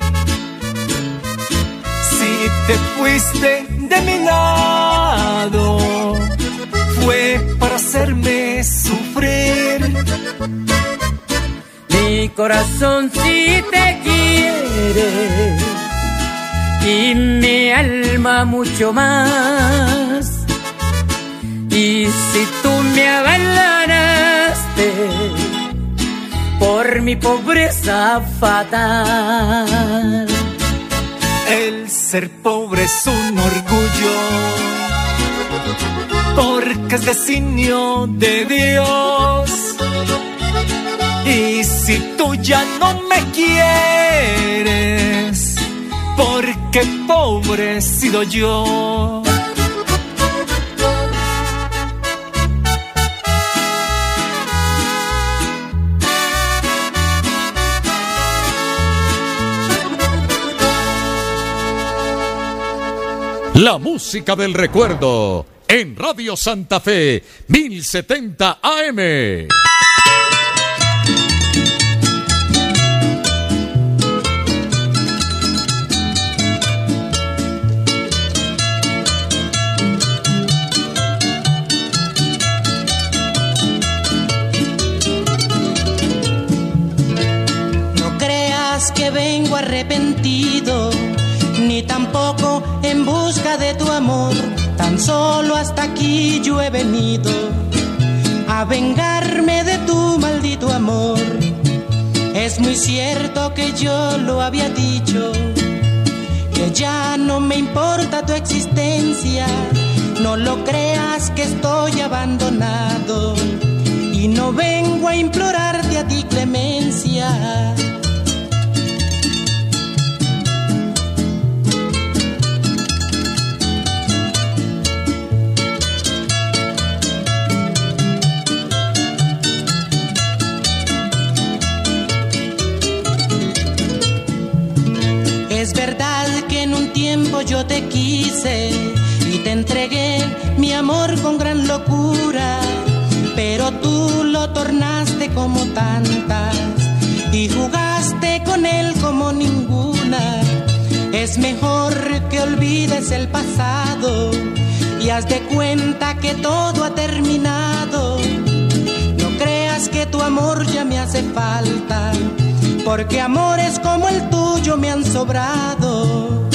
Si te fuiste de mi lado, fue para hacerme sufrir. Mi corazón sí te quiere y mi alma mucho más. Y si tú me abandonaste por mi pobreza fatal. El ser pobre es un orgullo, porque es designio de Dios. Y si tú ya no me quieres, porque pobre he sido yo. La música del recuerdo en Radio Santa Fe 1070 AM. arrepentido, ni tampoco en busca de tu amor. Tan solo hasta aquí yo he venido a vengarme de tu maldito amor. Es muy cierto que yo lo había dicho, que ya no me importa tu existencia. No lo creas que estoy abandonado y no vengo a implorarte a ti clemencia. Es verdad que en un tiempo yo te quise y te entregué mi amor con gran locura, pero tú lo tornaste como tantas y jugaste con él como ninguna. Es mejor que olvides el pasado y haz de cuenta que todo ha terminado. No creas que tu amor ya me hace falta, porque amores como el tuyo me han sobrado.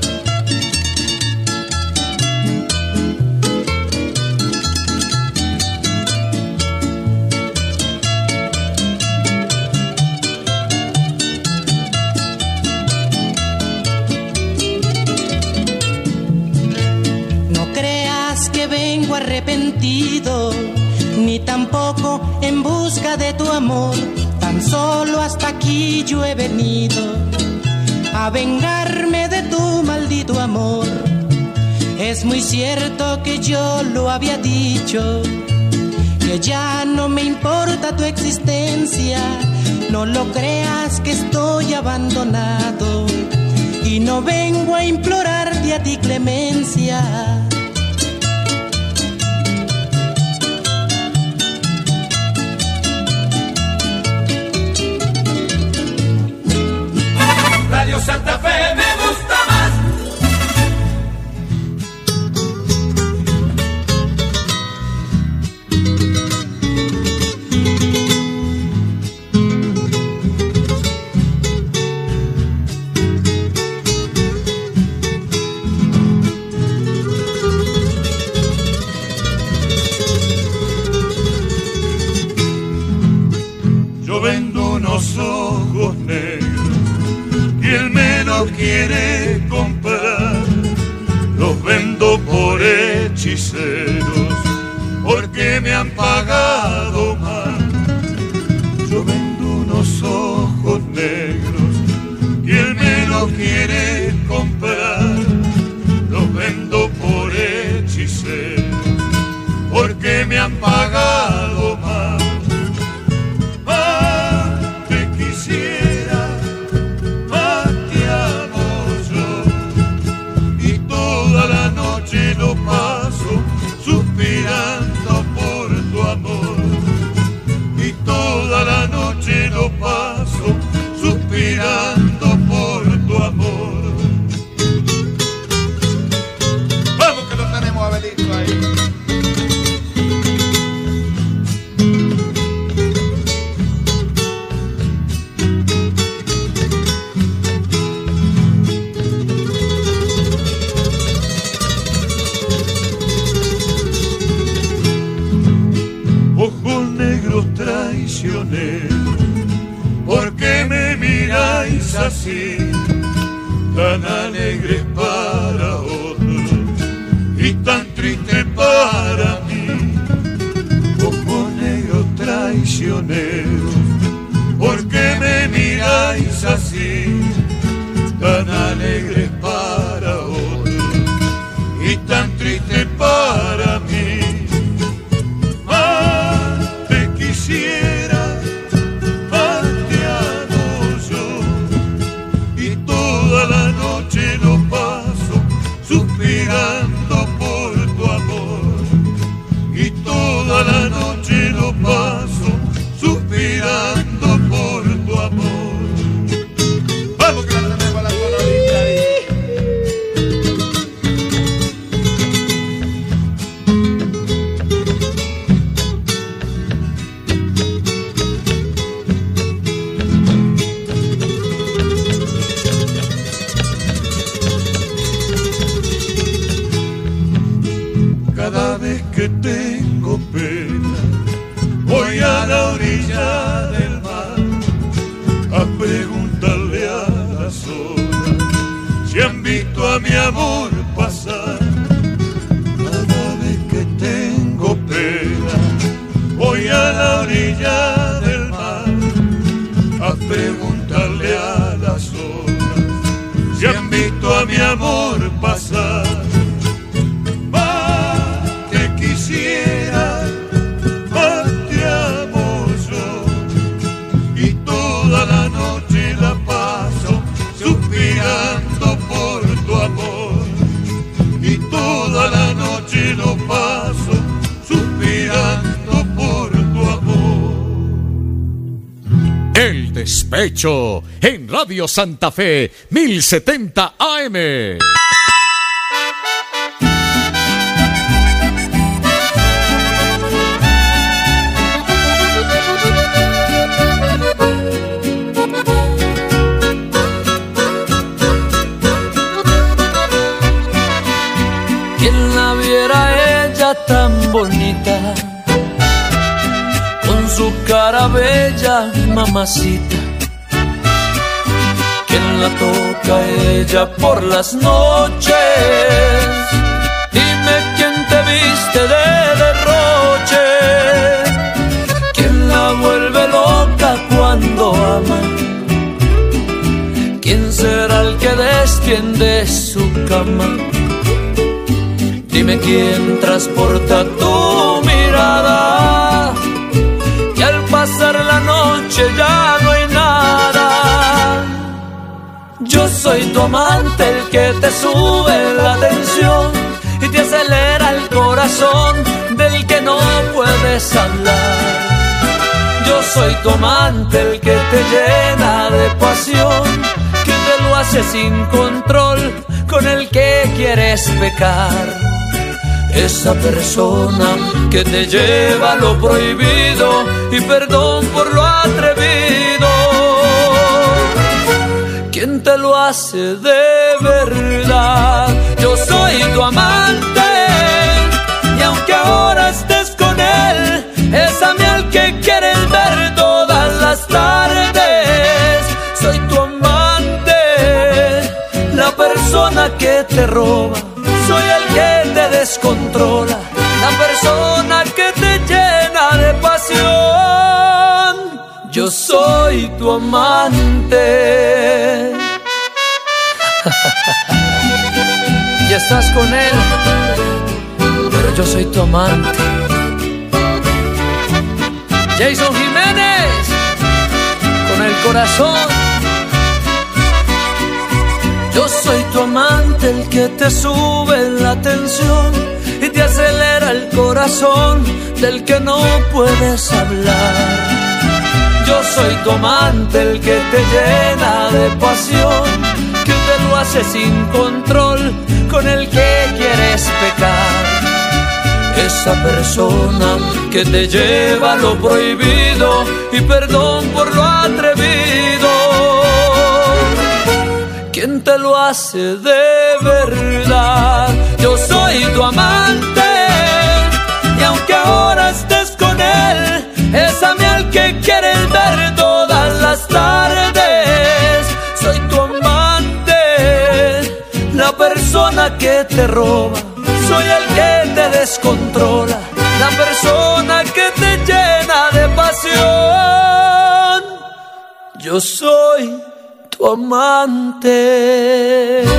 No creas que vengo arrepentido, ni tampoco en busca de tu amor. Tan solo hasta aquí yo he venido a vengarme de tu maldito amor. Es muy cierto que yo lo había dicho, que ya no me importa tu existencia. No lo creas que estoy abandonado y no vengo a implorarte a ti clemencia. Radio Santa Fe me gusta más. Yo vendo unos ojos negros y él me los quiere comprar. Los vendo por hechiceros porque me han pagado mal. Yo vendo unos ojos negros y él me los quiere comprar. Los vendo por hechiceros porque me han pagado mal. Lo paso suspirando por tu amor, y toda la noche lo paso suspirando por tu amor. Vamos que lo tenemos a Abelito ahí. ¿Por qué me miráis así, tan alegres para otros y tan tristes para mí? Ojos negros traicioneros, ¿por qué me miráis así, tan alegres para otros y tan tristes para mí? Suspirando por tu amor, y toda la noche lo paso suspirando por tu amor. Vamos que la tenemos a la coronita ahí. que tengo pena, voy a la orilla del mar a preguntarle a las olas si han visto a mi amor pasar. Cada vez que tengo pena, voy a la orilla del mar a preguntarle a las olas si han visto a mi amor pasar. Quisiera, más te amo yo, y toda la noche la paso suspirando por tu amor, y toda la noche lo paso suspirando por tu amor. El Despecho en Radio Santa Fe 1070 AM. Tan bonita, con su cara bella, mamacita. Quien la toca ella por las noches, dime quién te viste de derroche. Quien la vuelve loca cuando ama, quién será el que destiende su cama. Dime quién transporta tu mirada, que al pasar la noche ya no hay nada. Yo soy tu amante, el que te sube la tensión y te acelera el corazón, del que no puedes hablar. Yo soy tu amante, el que te llena de pasión, que te lo hace sin control, con el que quieres pecar. Esa persona que te lleva a lo prohibido y perdón por lo atrevido. ¿Quién te lo hace de verdad? Yo soy tu amante, y aunque ahora estés con él, es a mí al que quieres ver todas las tardes. Soy tu amante, la persona que te roba. Soy el que te descontrola, la persona que te llena de pasión. Yo soy tu amante. Y estás con él, pero yo soy tu amante. Jason Jiménez, con el corazón. Yo soy tu amante, el que te sube la tensión y te acelera el corazón, del que no puedes hablar. Yo soy tu amante, el que te llena de pasión, que te lo hace sin control, con el que quieres pecar. Esa persona que te lleva a lo prohibido y perdón por lo atrevido. ¿Quién te lo hace de verdad? Yo soy tu amante, y aunque ahora estés con él, es a mí al que quieres ver todas las tardes. Soy tu amante, la persona que te roba. Soy el que te descontrola, la persona que te llena de pasión. Yo soy tu amante.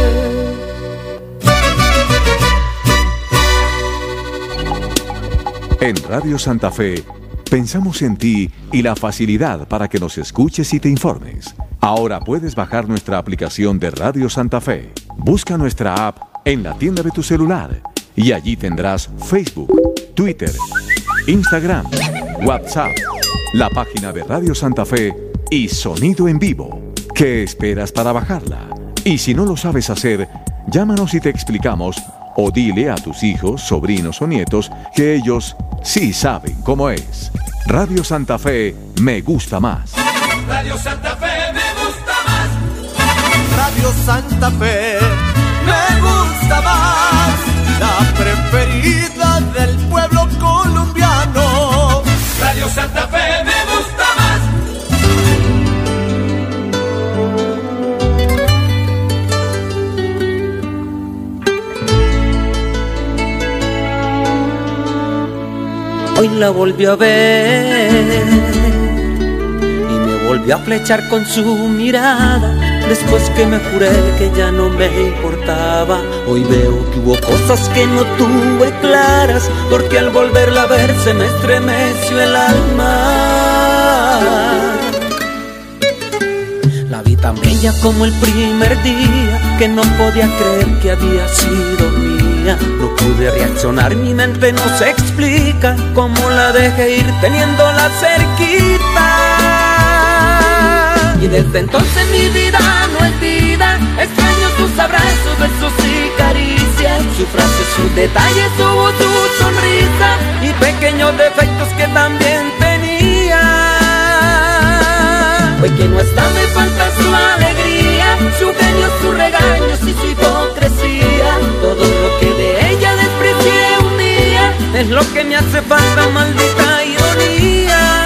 En Radio Santa Fe, pensamos en ti y la facilidad para que nos escuches y te informes. Ahora puedes bajar nuestra aplicación de Radio Santa Fe. Busca nuestra app en la tienda de tu celular y allí tendrás Facebook, Twitter, Instagram, WhatsApp, la página de Radio Santa Fe y sonido en vivo. ¿Qué esperas para bajarla? Y si no lo sabes hacer, llámanos y te explicamos, o dile a tus hijos, sobrinos o nietos que ellos sí saben cómo es. Radio Santa Fe me gusta más. Radio Santa Fe me gusta más. Radio Santa Fe me gusta más. La preferida del pueblo hoy la volví a ver y me volvió a flechar con su mirada. Después que me juré que ya no me importaba, hoy veo que hubo cosas que no tuve claras, porque al volverla a ver se me estremeció el alma. La vi tan bella como el primer día, que no podía creer que había sido mía. No pude reaccionar, mi mente no se explica cómo la dejé ir teniéndola cerquita. Y desde entonces mi vida no es vida, extraño sus abrazos, besos y caricias, sus frases, sus detalles, su voz, su sonrisa y pequeños defectos que también tenía. Hoy que no está me falta su alegría, su genio, sus regaños y su hipocresía. Todo lo que de ella desprecié un día es lo que me hace falta, maldita ironía.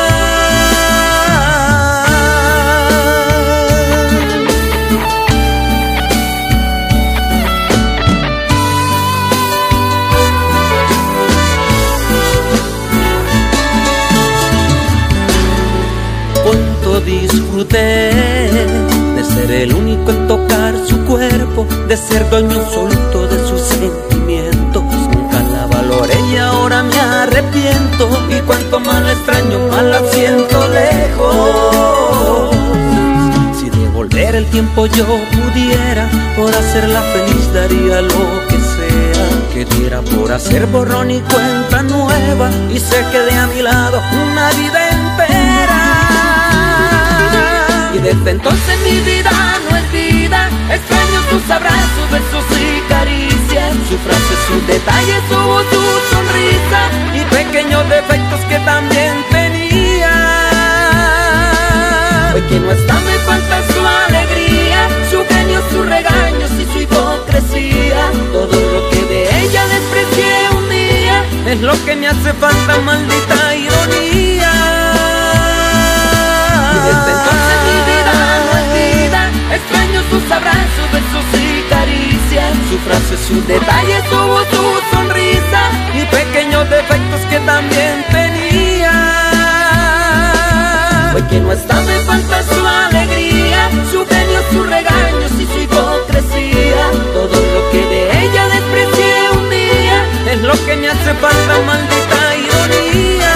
Disfruté de ser el único en tocar su cuerpo, de ser dueño absoluto de sus sentimientos. Nunca la valoré y ahora me arrepiento, y cuanto más la extraño, más la siento lejos. Si devolver el tiempo yo pudiera, por hacerla feliz daría lo que sea, que diera por hacer borrón y cuenta nueva, y se quede a mi lado una vida entera. Y desde entonces mi vida no es vida, extraño sus abrazos, besos y caricias, sus frases, sus detalles, su voz, su sonrisa y pequeños defectos que también tenía. Hoy que no está me falta su alegría, su genio, sus regaños y su hipocresía. Todo lo que de ella desprecié un día es lo que me hace falta, maldita ironía. Y desde entonces mi vida no es vida, extraño sus abrazos, besos y caricias, sus frases, sus detalles, su voz, su sonrisa y pequeños defectos que también tenía. Hoy que no está me falta su alegría, su genio, sus regaños y su hipocresía. Todo lo que de ella desprecié un día es lo que me hace falta, maldita ironía.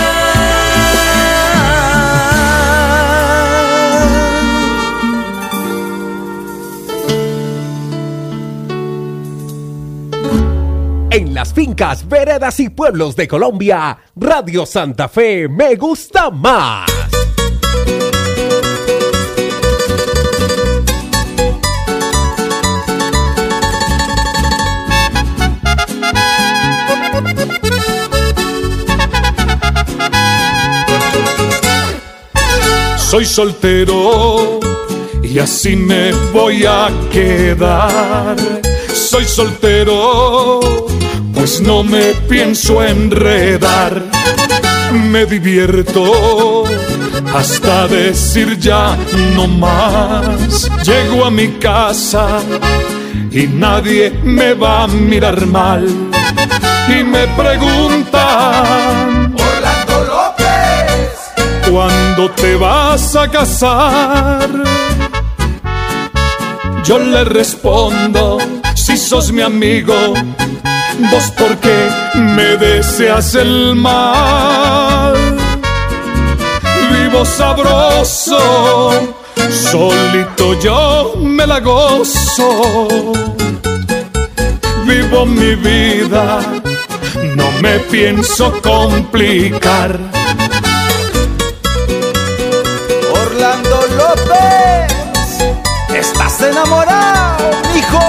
En las fincas, veredas y pueblos de Colombia, Radio Santa Fe me gusta más. Soy soltero y así me voy a quedar. Soy soltero, pues no me pienso enredar. Me divierto hasta decir ya no más. Llego a mi casa y nadie me va a mirar mal. Y me preguntan: Orlando López, ¿cuándo te vas a casar? Yo le respondo: si sos mi amigo, vos porque me deseas el mal. Vivo sabroso, solito yo me la gozo. Vivo mi vida, no me pienso complicar. Orlando López, estás enamorado, hijo.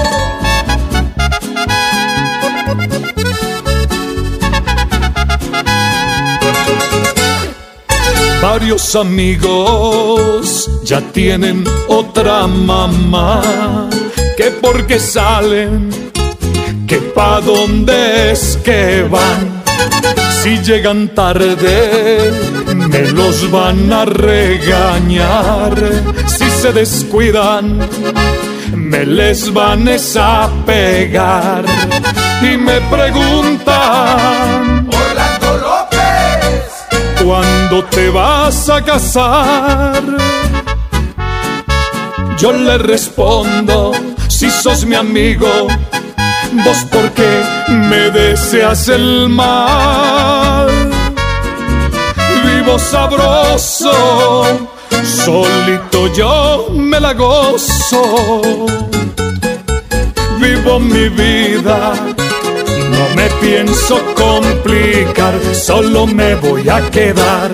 Varios amigos ya tienen otra mamá, que porque salen, que pa' dónde es que van. Si llegan tarde, me los van a regañar. Si se descuidan, me les van a pegar. Y me preguntan: Orlando ¿cuándo te vas a casar? Yo le respondo, si sos mi amigo, vos porque me deseas el mal. Vivo sabroso, solito yo me la gozo. Vivo mi vida, no me pienso complicar, solo me voy a quedar.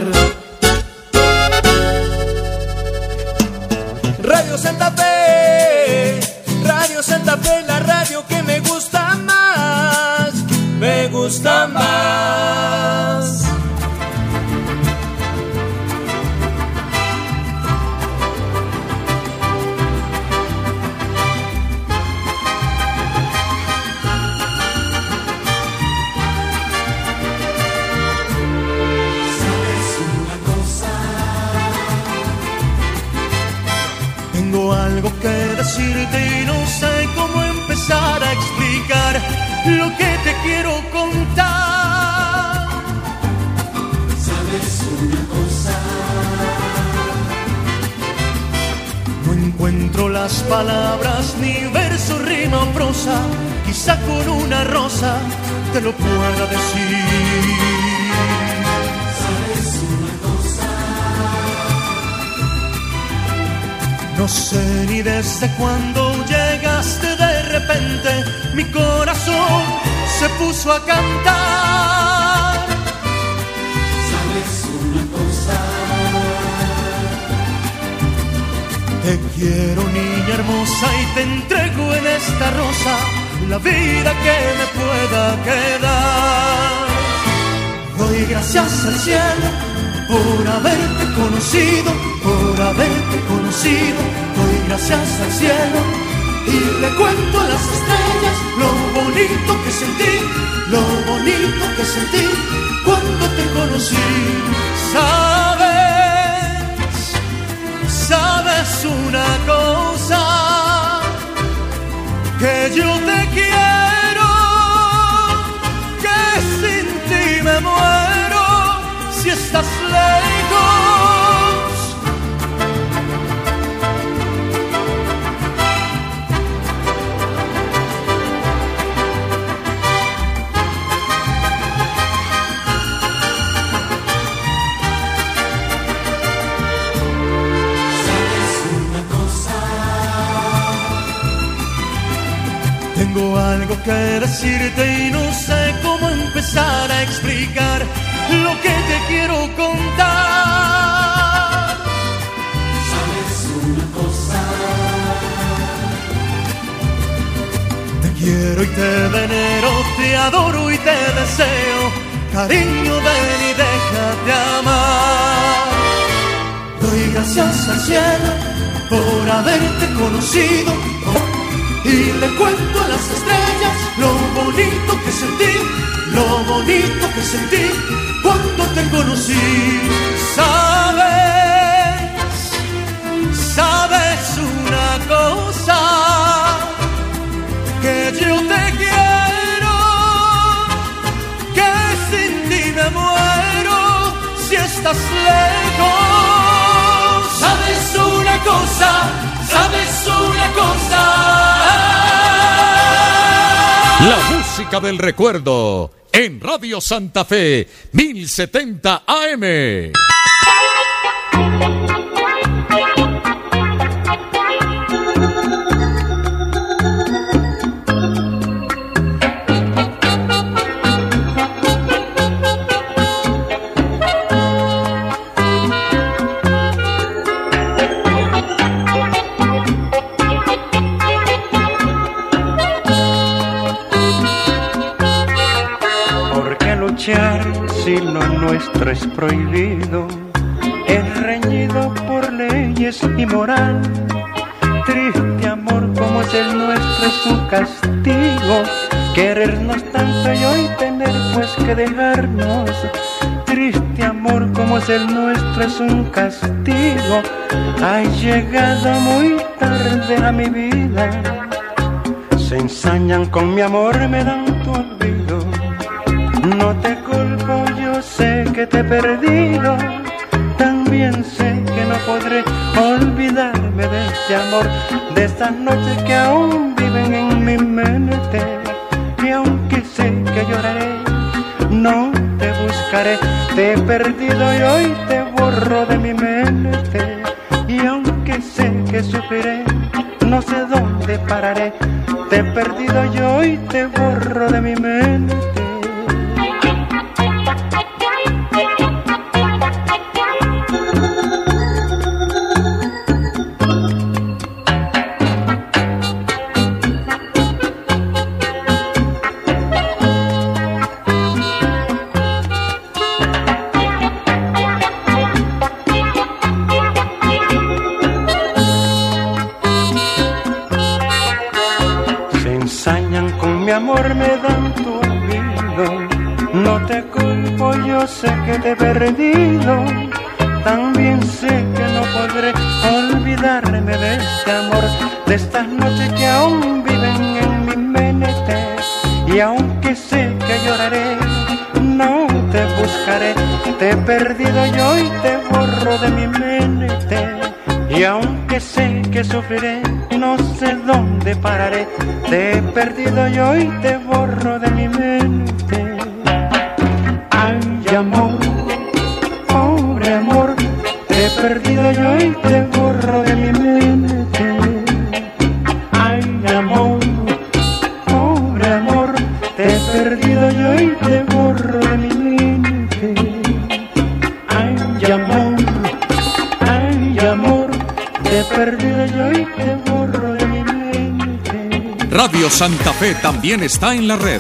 Radio Santa Fe, Radio Santa Fe, la radio que me gusta más, me gusta más. Tengo algo que decirte y no sé cómo empezar a explicar lo que te quiero contar. ¿Sabes una cosa? No encuentro las palabras, ni verso, rima o prosa. Quizá con una rosa te lo pueda decir. ¿Sabes una cosa? No sé ni desde cuándo llegaste de repente, mi corazón se puso a cantar. ¿Sabes una cosa? Te quiero, niña hermosa, y te entrego en esta rosa la vida que me pueda quedar. Doy gracias al cielo por haberte conocido, por haberte conocido. Doy gracias al cielo y le cuento a las estrellas lo bonito que sentí, lo bonito que sentí cuando te conocí. Sabes una cosa, que yo te quiero, que sin ti me muero si estás lejos. Tengo algo que decirte y no sé cómo empezar a explicar lo que te quiero contar. ¿Sabes una cosa? Te quiero y te venero, te adoro y te deseo. Cariño, ven y déjate amar. Doy gracias al cielo por haberte conocido y le cuento a las estrellas lo bonito que sentí, lo bonito que sentí cuando te conocí. Sabes una cosa, que yo te quiero, que sin ti me muero si estás lejos. Sabes una cosa, sabes una cosa. La música del recuerdo en Radio Santa Fe 1070 AM. Si lo nuestro es prohibido, es reñido por leyes y moral. Triste amor como es el nuestro es un castigo, querernos tanto y hoy tener pues que dejarnos. Triste amor como es el nuestro es un castigo, has llegado muy tarde a mi vida. Se ensañan con mi amor, me dan tu olvido. No te culpo, yo sé que te he perdido. podré olvidarme de este amor, de estas noches que aún viven en mi mente. Y aunque sé que lloraré, no te buscaré, te he perdido y hoy te borro de mi mente. Y aunque sé que sufriré, no sé dónde pararé, te he perdido y hoy te borro de mi mente. Mi amor, me dan tu olvido, no te culpo, yo sé que te he perdido. También sé que no podré olvidarme de este amor, de estas noches que aún viven en mi mente. Y aunque sé que lloraré, no te buscaré, te he perdido y hoy te borro de mi mente. Y aunque sé que sufriré, no sé dónde pararé, te he perdido y hoy te borro de mi mente. Ay, amor, pobre amor, te he perdido y hoy te borro de mi mente. Ay, amor, pobre amor, te he perdido y hoy te borro de mi mente. Ay, amor, ay, amor, te he perdido y hoy te borro de mi mente. Radio Santa Fe también está en la red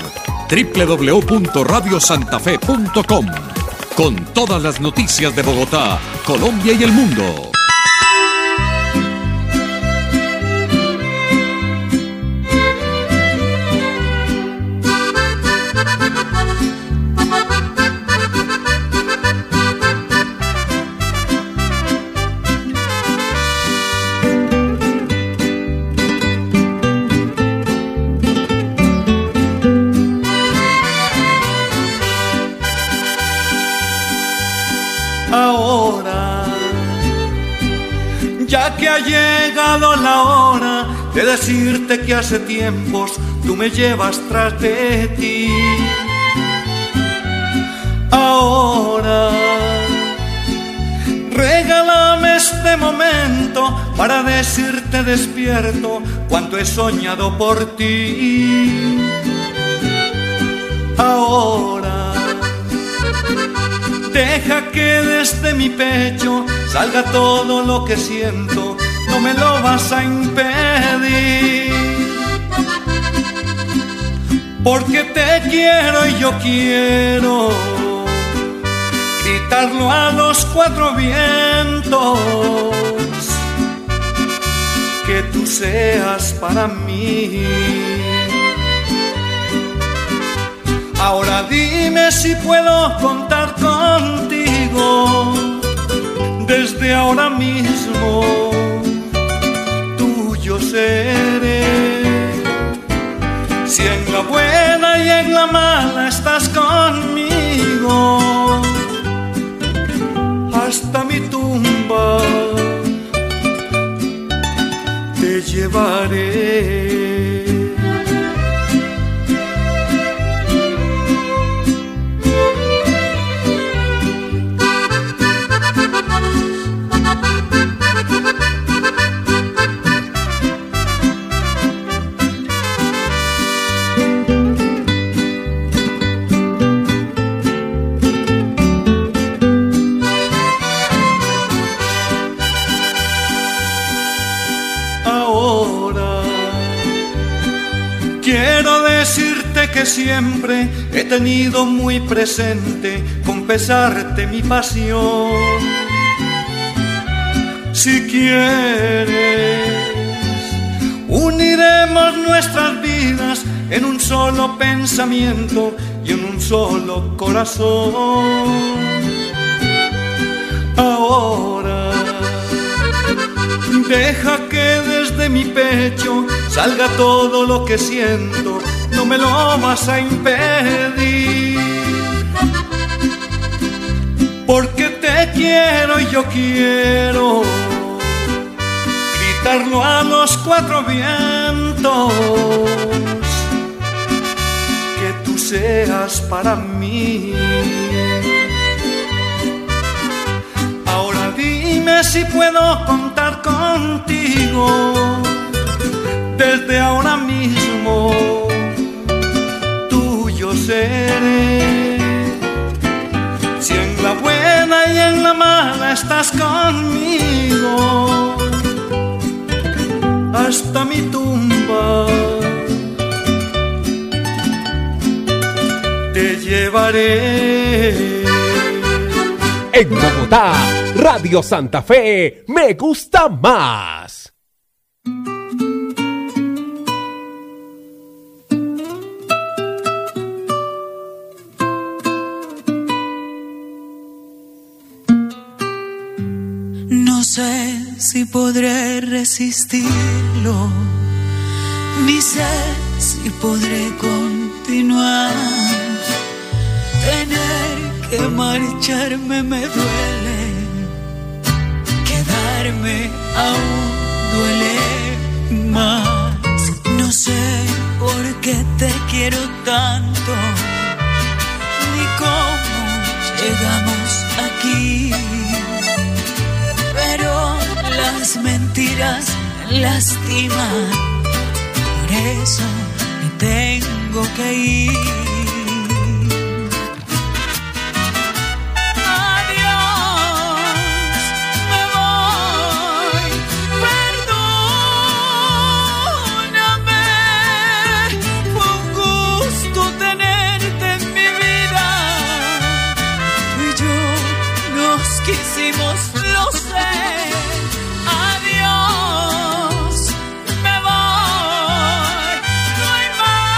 www.radiosantafe.com con todas las noticias de Bogotá, Colombia y el mundo. Ya que ha llegado la hora de decirte que hace tiempos tú me llevas tras de ti. Ahora regálame este momento para decirte despierto cuánto he soñado por ti. Ahora deja que desde mi pecho salga todo lo que siento, no me lo vas a impedir. Porque te quiero y yo quiero gritarlo a los cuatro vientos, que tú seas para mí. Ahora dime si puedo contar contigo. Desde ahora mismo tuyo seré. Si en la buena y en la mala estás conmigo, hasta mi tumba te llevaré. Quiero decirte que siempre he tenido muy presente confesarte mi pasión. Si quieres, uniremos nuestras vidas en un solo pensamiento y en un solo corazón. Ahora deja que desde mi pecho salga todo lo que siento, no me lo vas a impedir. Porque te quiero y yo quiero gritarlo a los cuatro vientos, que tú seas para mí. Ahora dime si puedo contar contigo, desde ahora mismo tuyo seré. Si en la buena y en la mala estás conmigo, hasta mi tumba te llevaré. En Bogotá, Radio Santa Fe, me gusta más. No sé si podré resistirlo, ni sé si podré continuar. Tener que marcharme me duele, quedarme aún duele más. No sé por qué te quiero tanto, ni cómo llegamos aquí. Pero las mentiras lastiman, por eso me tengo que ir. Adiós, me voy, perdóname. Fue un gusto tenerte en mi vida. Tú y yo nos quisimos, lo sé. Adiós, me voy, no hay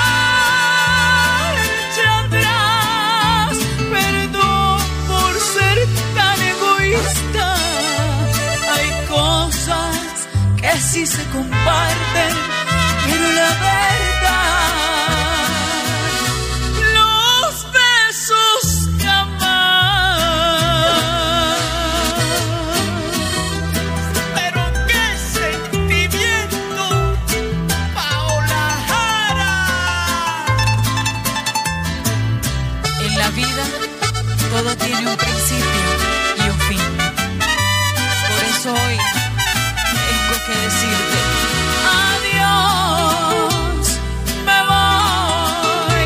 marcha atrás. Perdón por ser tan egoísta. Hay cosas que sí se comparten, pero la verdad, los besos jamás. Pero qué sentimiento, Paola Jara. En la vida todo tiene un principio y un fin. Por eso hoy tengo que decirte adiós, me voy,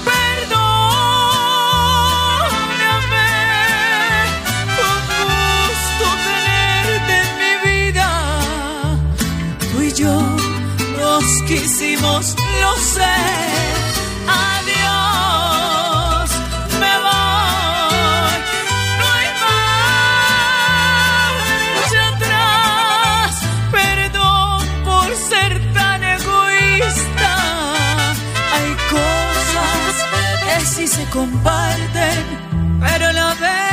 perdóname. Un gusto tenerte en mi vida. Tú y yo nos quisimos, lo sé. Adiós, me voy, no hay marcha atrás. Perdón por ser tan egoísta. Hay cosas que sí se comparten, pero la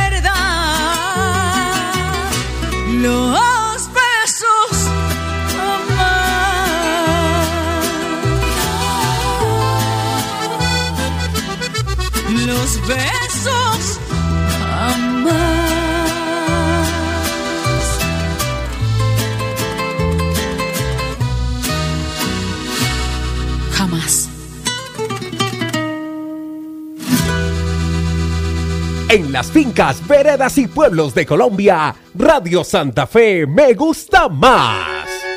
verdad, los besos jamás. Los besos jamás. Jamás. En las fincas, veredas y pueblos de Colombia, Radio Santa Fe me gusta más.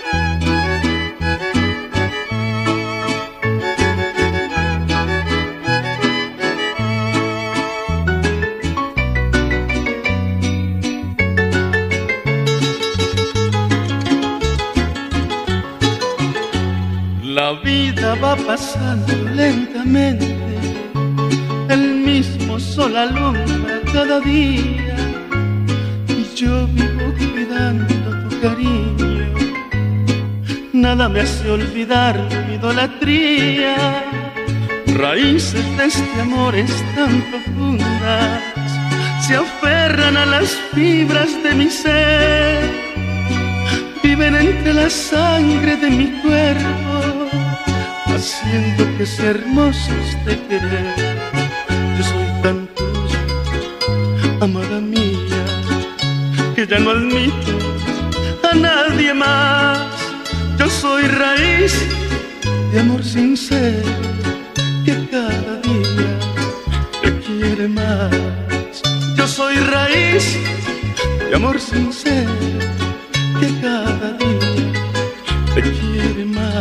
La vida va pasando lentamente, el mismo sol alumbra cada día, y yo vivo cuidando tu cariño. Nada me hace olvidar mi idolatría, raíces de este amor tan profundas se aferran a las fibras de mi ser, viven entre la sangre de mi cuerpo, haciendo que sea hermoso este querer. Yo soy tan tuya, amada mía, que ya no admito a nadie más. Yo soy raíz de amor sincero que cada día te quiere más. Yo soy raíz de amor sincero que cada día te quiere más.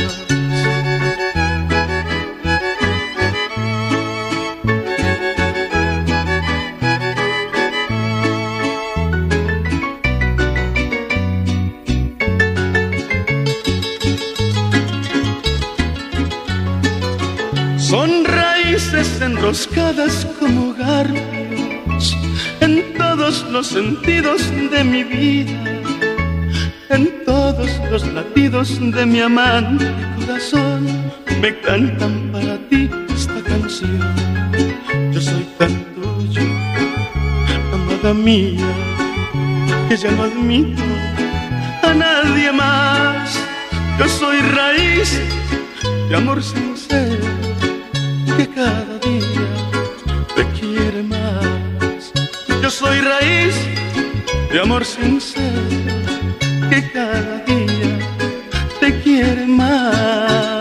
Son raíces enroscadas como garfios en todos los sentidos de mi vida, en todos los latidos de mi amante corazón. Me cantan para ti esta canción. Yo soy tan tuyo, amada mía, que ya no admito a nadie más. Yo soy raíz de amor sincero que cada día te quiere más. Yo soy raíz de amor sincero que cada día te quiere más.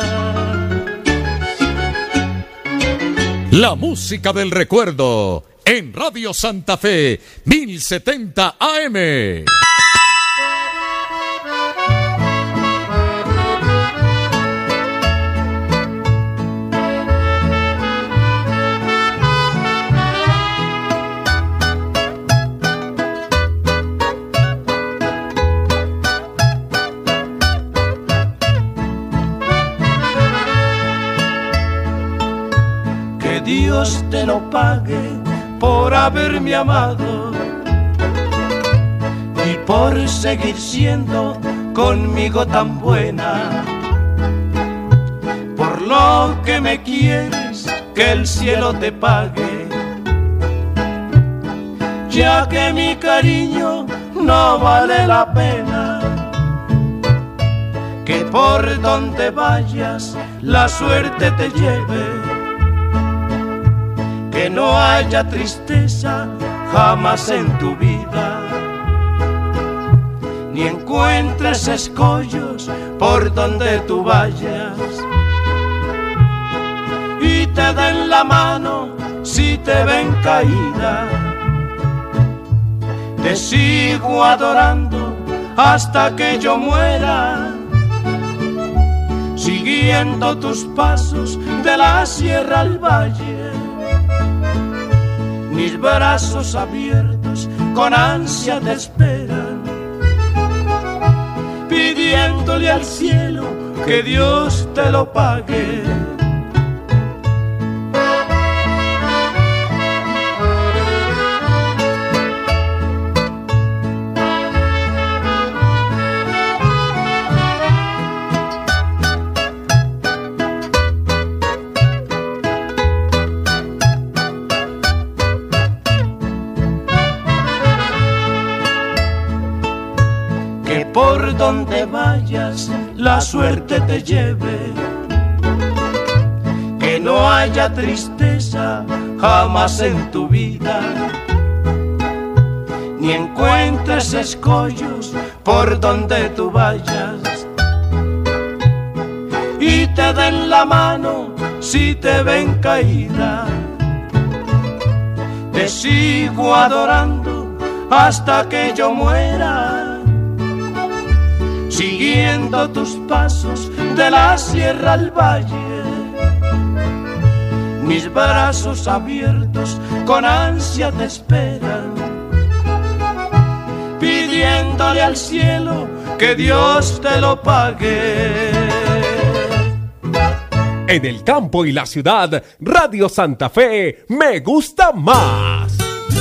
La música del recuerdo en Radio Santa Fe 1070 AM. Dios te lo pague por haberme amado y por seguir siendo conmigo tan buena. Por lo que me quieres, que el cielo te pague, ya que mi cariño no vale la pena. Que por donde vayas la suerte te lleve, que no haya tristeza jamás en tu vida, ni encuentres escollos por donde tú vayas, y te den la mano si te ven caída. Te sigo adorando hasta que yo muera, siguiendo tus pasos de la sierra al valle. Mis brazos abiertos con ansia te esperan, pidiéndole al cielo que Dios te lo pague. Por donde vayas la suerte te lleve, que no haya tristeza jamás en tu vida, ni encuentres escollos por donde tú vayas, y te den la mano si te ven caída. Te sigo adorando hasta que yo muera, siguiendo tus pasos de la sierra al valle. Mis brazos abiertos con ansia te esperan, pidiéndole al cielo que Dios te lo pague. En el campo y la ciudad, Radio Santa Fe me gusta más.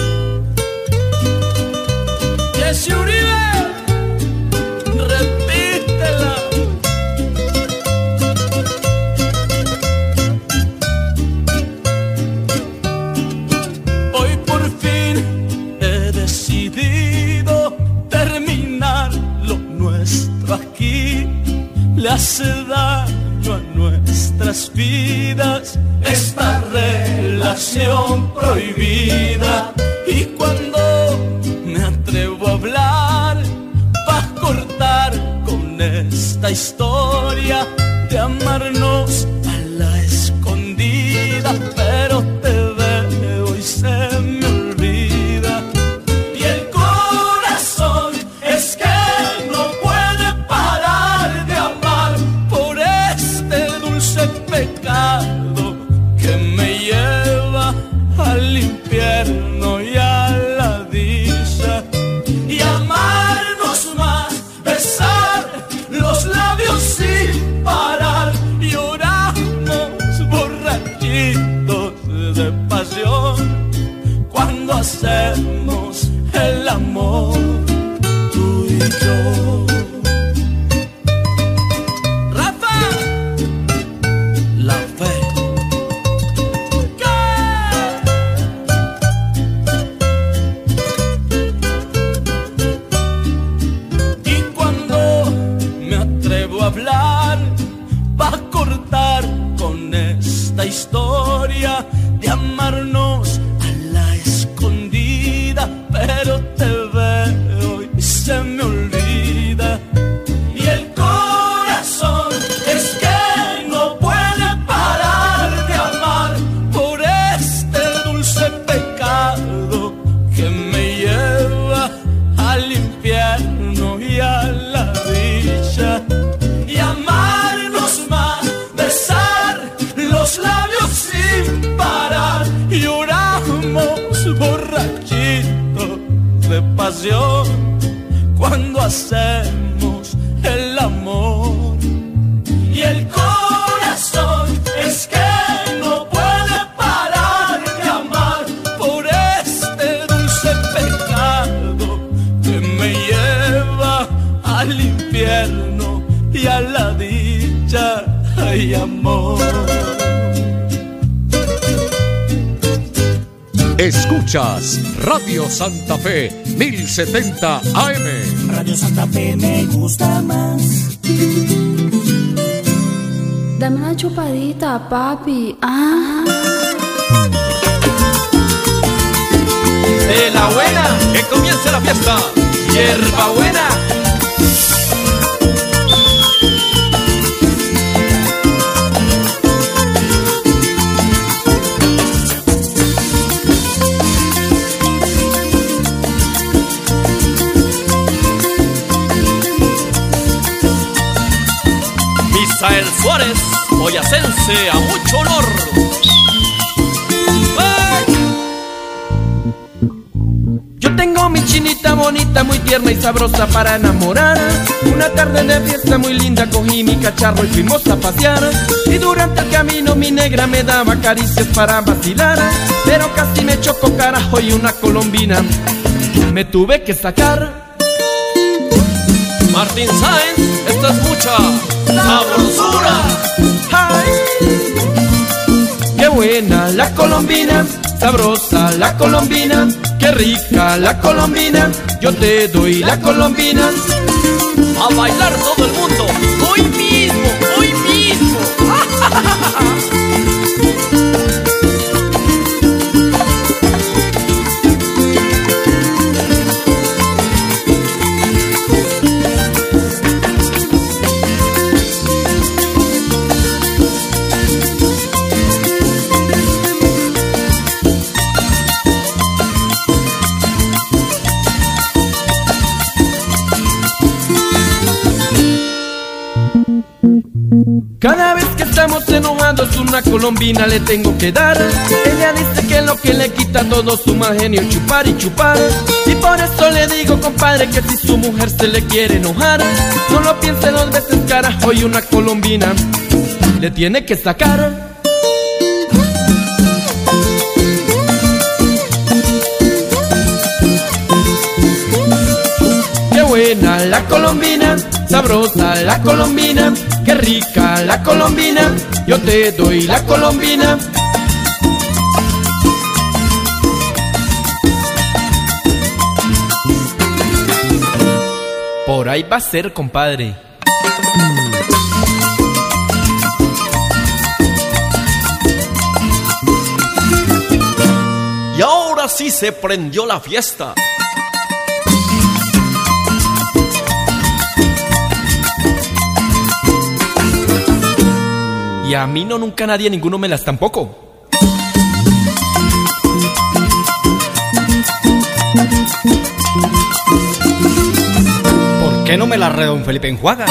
Jesse Uribe, repítela. Hoy por fin he decidido terminar lo nuestro aquí. Le hace daño a nuestras vidas esta relación prohibida, y cuando me atrevo a hablar, vas a cortar con él esta historia de amarnos a la escondida, pero te veo y se me olvida. Y el corazón es que no puede parar de amar por este dulce pecado que me lleva al infierno y a la dicha. Y amarnos más, besar los labios sin parar, lloramos borrachitos de pasión cuando hacemos el amor, tú y yo. Rafa, la fe. Y cuando me atrevo a hablar, va a cortar con esta historia de amarnos a la escondida, pero te veo y se me olvida. Y el corazón es que no puede parar de amar por este dulce pecado que me lleva al infierno y a la dicha. Y amarnos más, besar los labios sin parar, lloramos borrachitos de pasión cuando hacemos el amor. Y el corazón es que no puede parar de amar por este dulce pecado que me lleva al infierno y a la dicha. Ay, amor. Escuchas Radio Santa Fe 1070 AM. Radio Santa Fe me gusta más. Dame una chupadita, papi. De la buena, que comience la fiesta. Hierba buena. Misael Suárez, boyacense a mucho honor. Yo tengo mi chinita bonita, muy tierna y sabrosa para enamorar. Una tarde de fiesta muy linda cogí mi cacharro y fuimos a pasear. Y durante el camino mi negra me daba caricias para vacilar, pero casi me chocó, carajo, y una colombina me tuve que sacar. Martín Sáenz, esta es mucha sabrosura. ¡Ay! ¡Qué buena la colombina! Sabrosa la colombina, qué rica la colombina, yo te doy la colombina. A bailar todo el mundo, hoy mismo, hoy mismo. Cada vez que estamos enojados una colombina le tengo que dar. Ella dice que lo que le quita todo su mal genio es chupar y chupar. Y por eso le digo, compadre, que si su mujer se le quiere enojar, no lo piense dos veces, carajo, y una colombina le tiene que sacar. Qué buena la colombina, sabrosa la colombina, qué rica la colombina, yo te doy la colombina. Por ahí va a ser, compadre. Y ahora sí se prendió la fiesta. Y a mí no, nunca nadie, ninguno me las tampoco. ¿Por qué no me la re don Felipe Enjuaga?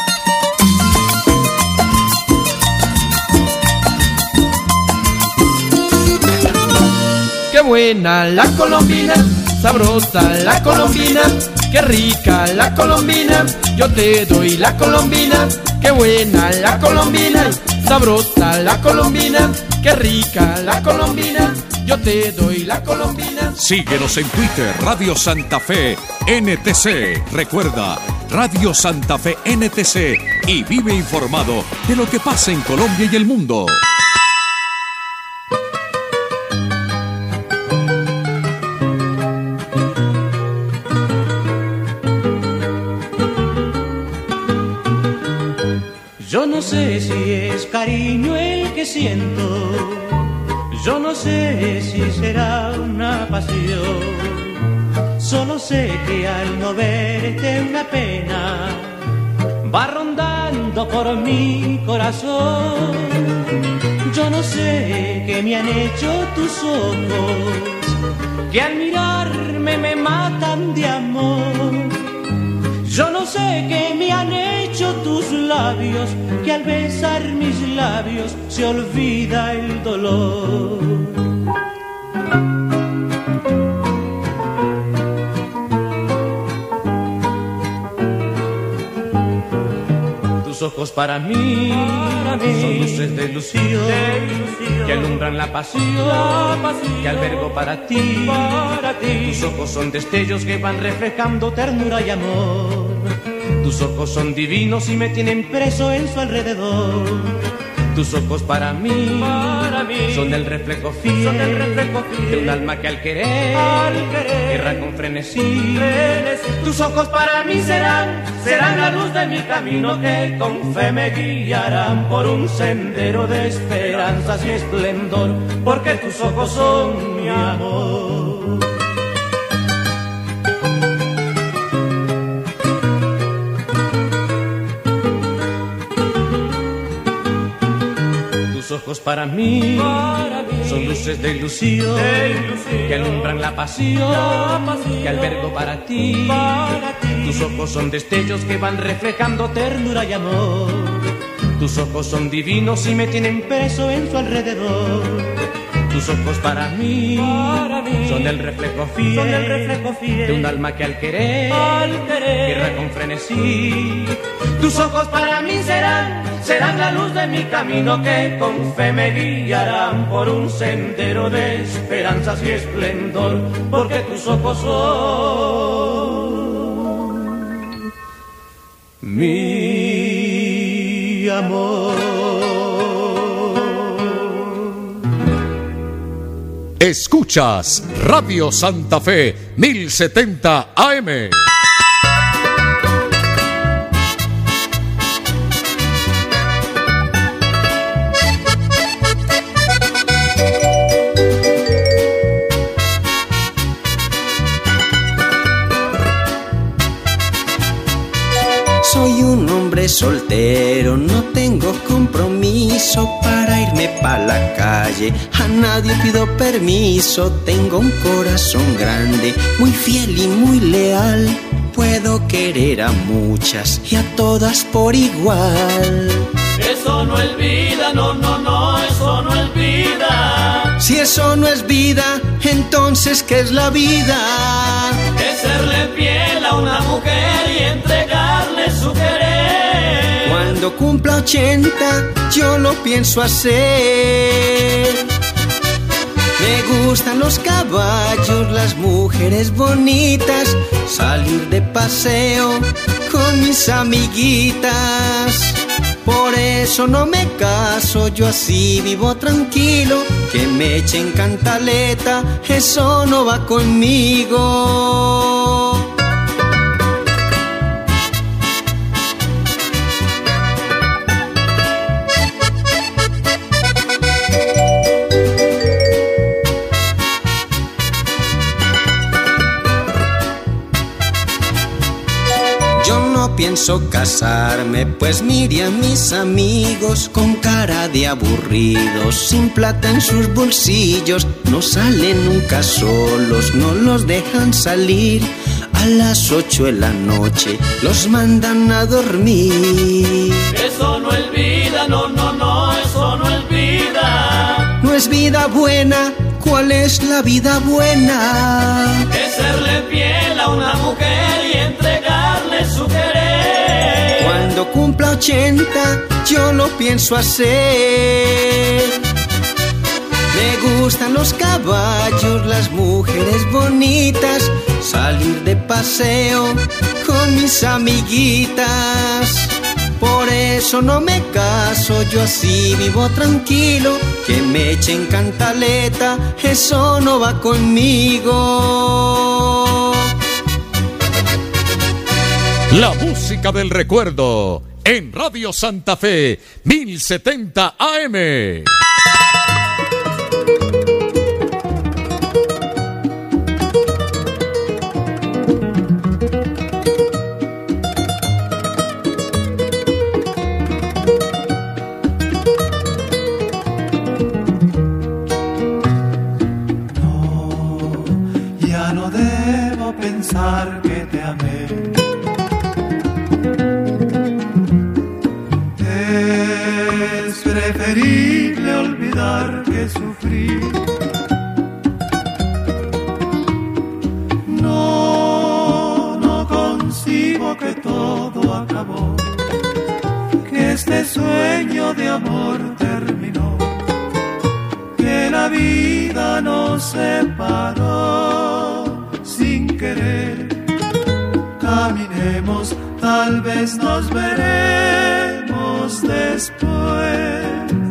Qué buena la colombina, sabrosa la colombina, qué rica la colombina, yo te doy la colombina. Qué buena la colombina, sabrosa la colombina, qué rica la colombina, yo te doy la colombina. Síguenos en Twitter, Radio Santa Fe NTC. Recuerda, Radio Santa Fe NTC, y vive informado de lo que pasa en Colombia y el mundo. Yo no sé si es cariño el que siento, yo no sé si será una pasión, solo sé que al no verte una pena va rondando por mi corazón. Yo no sé qué me han hecho tus ojos, que al mirarme me matan de amor. Yo no sé qué me han hecho tus labios, que al besar mis labios se olvida el dolor. Tus ojos para mí son luces de ilusión, que alumbran la pasión que albergo para ti. Tus ojos son destellos que van reflejando ternura y amor. Tus ojos son divinos y me tienen preso en su alrededor. Tus ojos para mí son el reflejo fiel de un alma que al querer guerra con frenesí. Tus ojos para mí serán la luz de mi camino, que con fe me guiarán por un sendero de esperanzas y esplendor, porque tus ojos son mi amor. Tus ojos para mí son luces de ilusión, que alumbran la pasión que albergo para ti. Tus ojos son destellos que van reflejando ternura y amor. Tus ojos son divinos y me tienen preso en su alrededor. Tus ojos para mí son el reflejo fiel de un alma que al querer guerra con frenesí. Tus ojos para mí serán la luz de mi camino, que con fe me guiarán por un sendero de esperanzas y esplendor, porque tus ojos son mi amor. Escuchas Radio Santa Fe 1070 AM. Soy un hombre soltero, no tengo compromiso para irme pa' la calle, a nadie pido permiso, tengo un corazón grande, muy fiel y muy leal, puedo querer a muchas y a todas por igual. Eso no es vida, no, eso no es vida. Si eso no es vida, entonces ¿qué es la vida? Es serle fiel a una mujer y entregarle su querer. Cuando cumpla 80, yo lo pienso hacer. Me gustan los caballos, las mujeres bonitas, salir de paseo con mis amiguitas. Por eso no me caso, yo así vivo tranquilo, que me echen cantaleta, eso no va conmigo. pienso casarme, pues mire a mis amigos con cara de aburridos, sin plata en sus bolsillos, no salen nunca solos, no los dejan salir. A las 8 de la noche los mandan a dormir. Eso no es vida, no, no, no, eso no es vida. No es vida buena, ¿cuál es la vida buena? Es serle fiel a una mujer y entregarle su querer. Cuando cumpla 80 yo lo pienso hacer. Me gustan los caballos, las mujeres bonitas, salir de paseo con mis amiguitas. Por eso no me caso, yo así vivo tranquilo. Que me echen cantaleta, eso no va conmigo. La música del recuerdo en Radio Santa Fe 1070 AM. Pensar que te amé, es preferible olvidar que sufrir. No concibo que todo acabó, que este sueño de amor terminó, que la vida nos separó. Sin querer, caminemos, tal vez nos veremos después.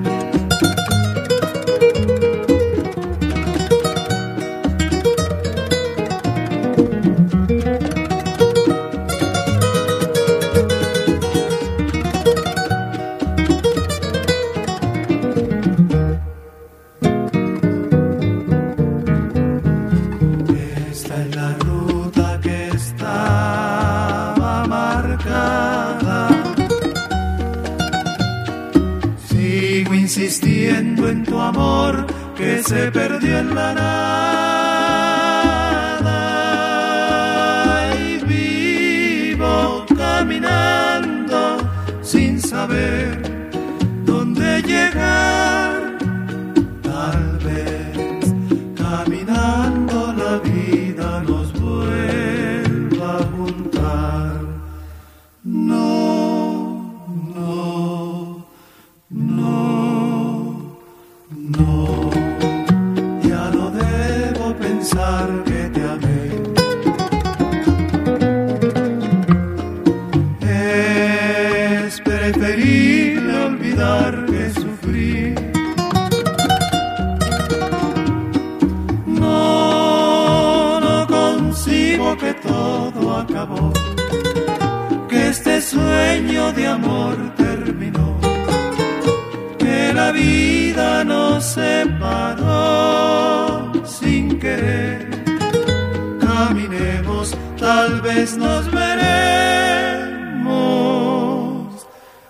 Insistiendo en tu amor que se perdió en la nada, y vivo caminando sin saber dónde llegar. Tal vez caminando la vida nos vuelva a juntar. No, ya no debo pensar que te amé. Es preferible olvidar que sufrí. No concibo que todo acabó, que este sueño de amor terminó, que la vida nos separó sin querer. Caminemos, tal vez nos veremos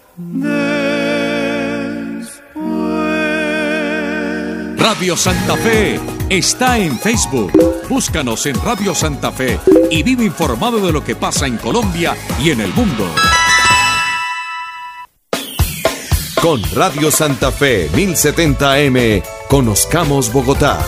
después. Radio Santa Fe está en Facebook. Búscanos en Radio Santa Fe y vive informado de lo que pasa en Colombia y en el mundo. Con Radio Santa Fe 1070 AM, conozcamos Bogotá.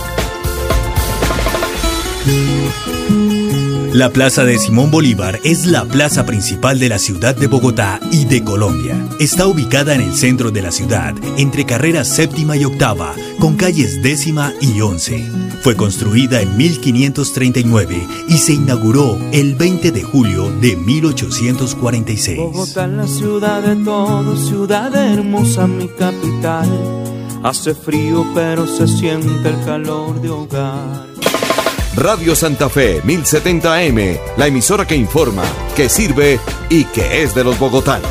La Plaza de Simón Bolívar es la plaza principal de la ciudad de Bogotá y de Colombia. Está ubicada en el centro de la ciudad, entre carreras séptima y octava, con calles 10ª y 11. Fue construida en 1539 y se inauguró el 20 de julio de 1846. Bogotá es la ciudad de todos, ciudad hermosa, mi capital. Hace frío pero se siente el calor de hogar. Radio Santa Fe 1070 AM, la emisora que informa, que sirve y que es de los bogotanos.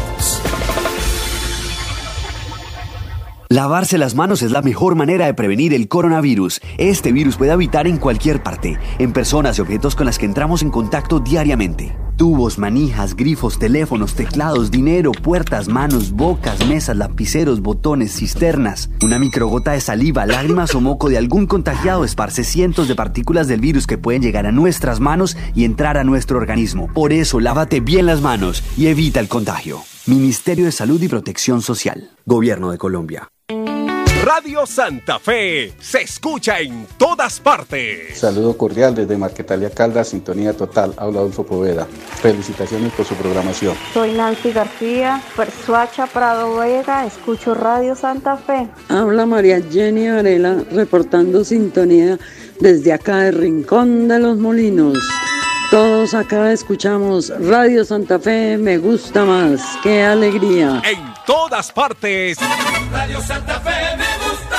Lavarse las manos es la mejor manera de prevenir el coronavirus. Este virus puede habitar en cualquier parte, en personas y objetos con las que entramos en contacto diariamente. tubos, manijas, grifos, teléfonos, teclados, dinero, puertas, manos, bocas, mesas, lapiceros, botones, cisternas. Una microgota de saliva, lágrimas o moco de algún contagiado esparce cientos de partículas del virus que pueden llegar a nuestras manos y entrar a nuestro organismo. Por eso, lávate bien las manos y evita el contagio. Ministerio de Salud y Protección Social. Gobierno de Colombia. Radio Santa Fe se escucha en todas partes. Saludo cordial desde Marquetalia Caldas, sintonía total. Habla Adolfo Poveda. Felicitaciones por su programación. Soy Nancy García, Persuacha Prado Vega, escucho Radio Santa Fe. Habla María Jenny Varela, reportando sintonía desde acá de Rincón de los Molinos. Todos acá escuchamos Radio Santa Fe, me gusta más. ¡Qué alegría! En todas partes. Radio Santa Fe, me gusta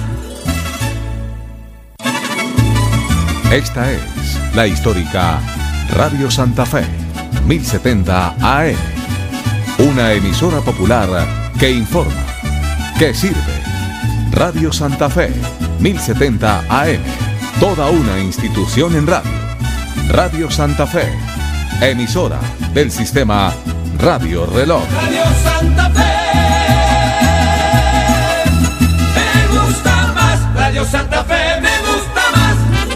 más. Esta es la histórica Radio Santa Fe, 1070 AM. Una emisora popular que informa, que sirve. Radio Santa Fe, 1070 AM. Toda una institución en radio. Radio Santa Fe, emisora del sistema Radio Reloj. Radio Santa Fe, me gusta más. Radio Santa Fe, me gusta más.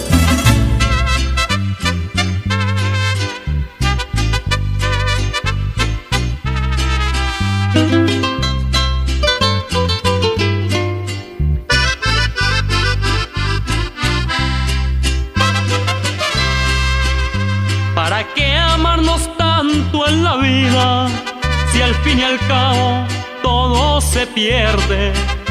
¿Para qué amarnos tanto en la vida si al fin y al cabo todo se pierde?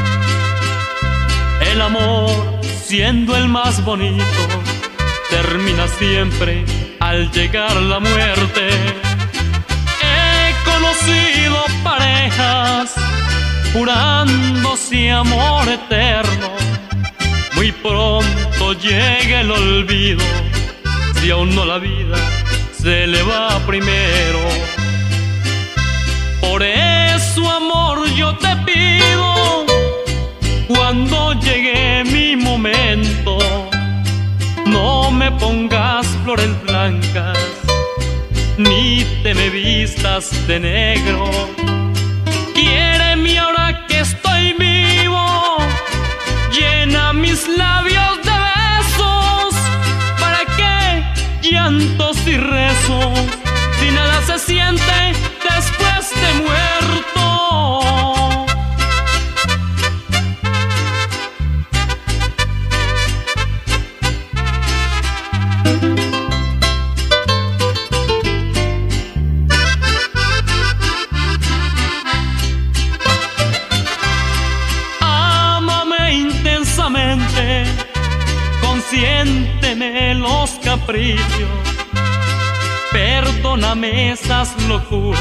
El amor, siendo el más bonito, termina siempre al llegar la muerte. He conocido parejas jurándose amor eterno. Muy pronto llega el olvido, si aún no la vida se le va primero. Por eso, amor, yo te pido, cuando llegue mi momento, no me pongas flores blancas, ni te me vistas de negro. Quiéreme ahora que estoy vivo, llena mis labios de besos. ¿Para qué llantos y rezos si nada se siente después de muerto? Ámame intensamente, consiénteme los caprichos, perdóname esas locuras,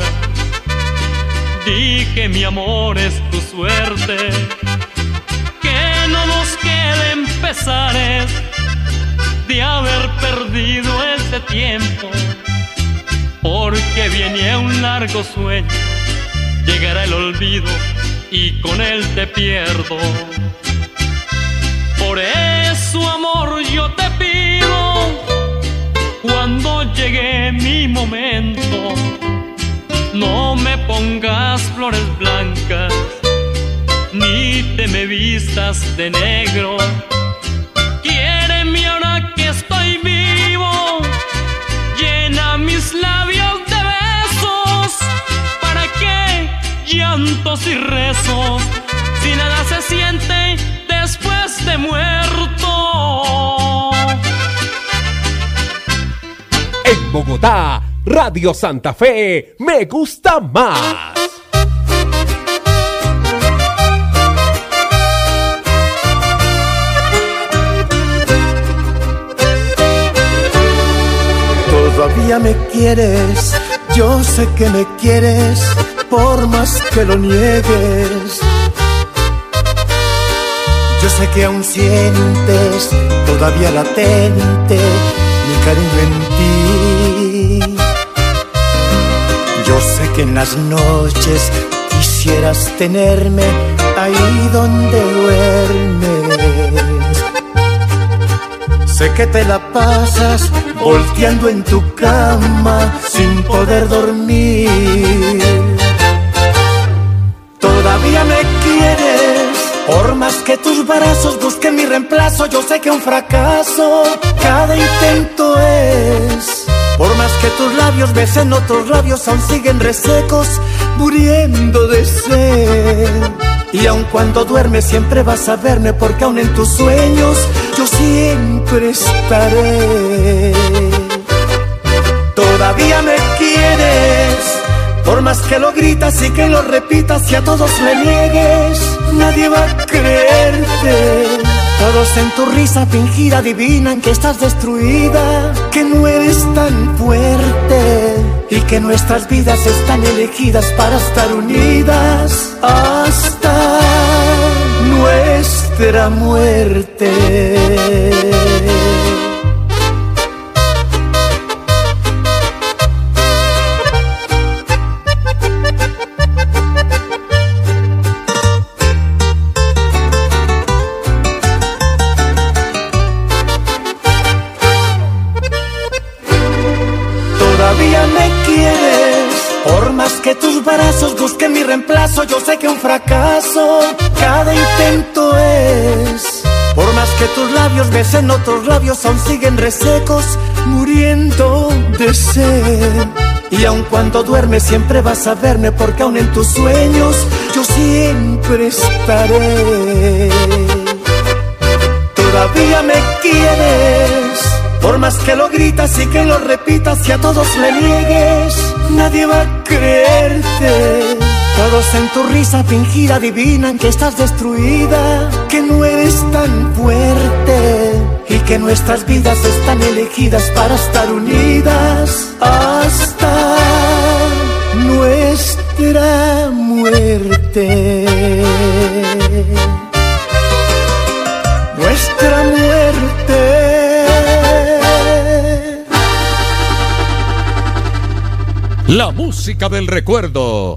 di que mi amor es tu suerte, que no nos queden pesares de haber perdido este tiempo, porque viene un largo sueño, llegará el olvido y con él te pierdo. Por eso, amor, yo te pido, cuando llegue mi momento, no me pongas flores blancas, ni te me vistas de negro. Quiéreme ahora que estoy vivo, llena mis labios de besos. ¿Para qué llantos y rezos si nada se siente después de muerto? En Bogotá, Radio Santa Fe, me gusta más. Todavía me quieres, yo sé que me quieres, por más que lo niegues. Yo sé que aún sientes todavía latente mi cariño en ti. Yo sé que en las noches quisieras tenerme ahí donde duermes. Sé que te la pasas volteando en tu cama sin poder dormir. Todavía me quieres, por más que tus brazos busquen mi reemplazo. Yo sé que un fracaso cada intento es. Por más que tus labios besen otros labios, aún siguen resecos, muriendo de sed. Y aun cuando duermes siempre vas a verme, porque aún en tus sueños yo siempre estaré. Todavía me quieres, por más que lo gritas y que lo repitas y a todos le niegues, nadie va a creerte. Todos en tu risa fingida adivinan que estás destruida, que no eres tan fuerte y que nuestras vidas están elegidas para estar unidas hasta nuestra muerte. Que tus brazos busquen mi reemplazo. Yo sé que un fracaso cada intento es. Por más que tus labios besen otros labios, aún siguen resecos, muriendo de sed. Y aun cuando duermes siempre vas a verme, porque aún en tus sueños yo siempre estaré. Todavía me quieres, por más que lo gritas y que lo repitas y a todos le niegues, nadie va a creerte. Todos en tu risa fingida adivinan que estás destruida, que no eres tan fuerte y que nuestras vidas están elegidas para estar unidas hasta nuestra muerte. Nuestra muerte. La música del recuerdo.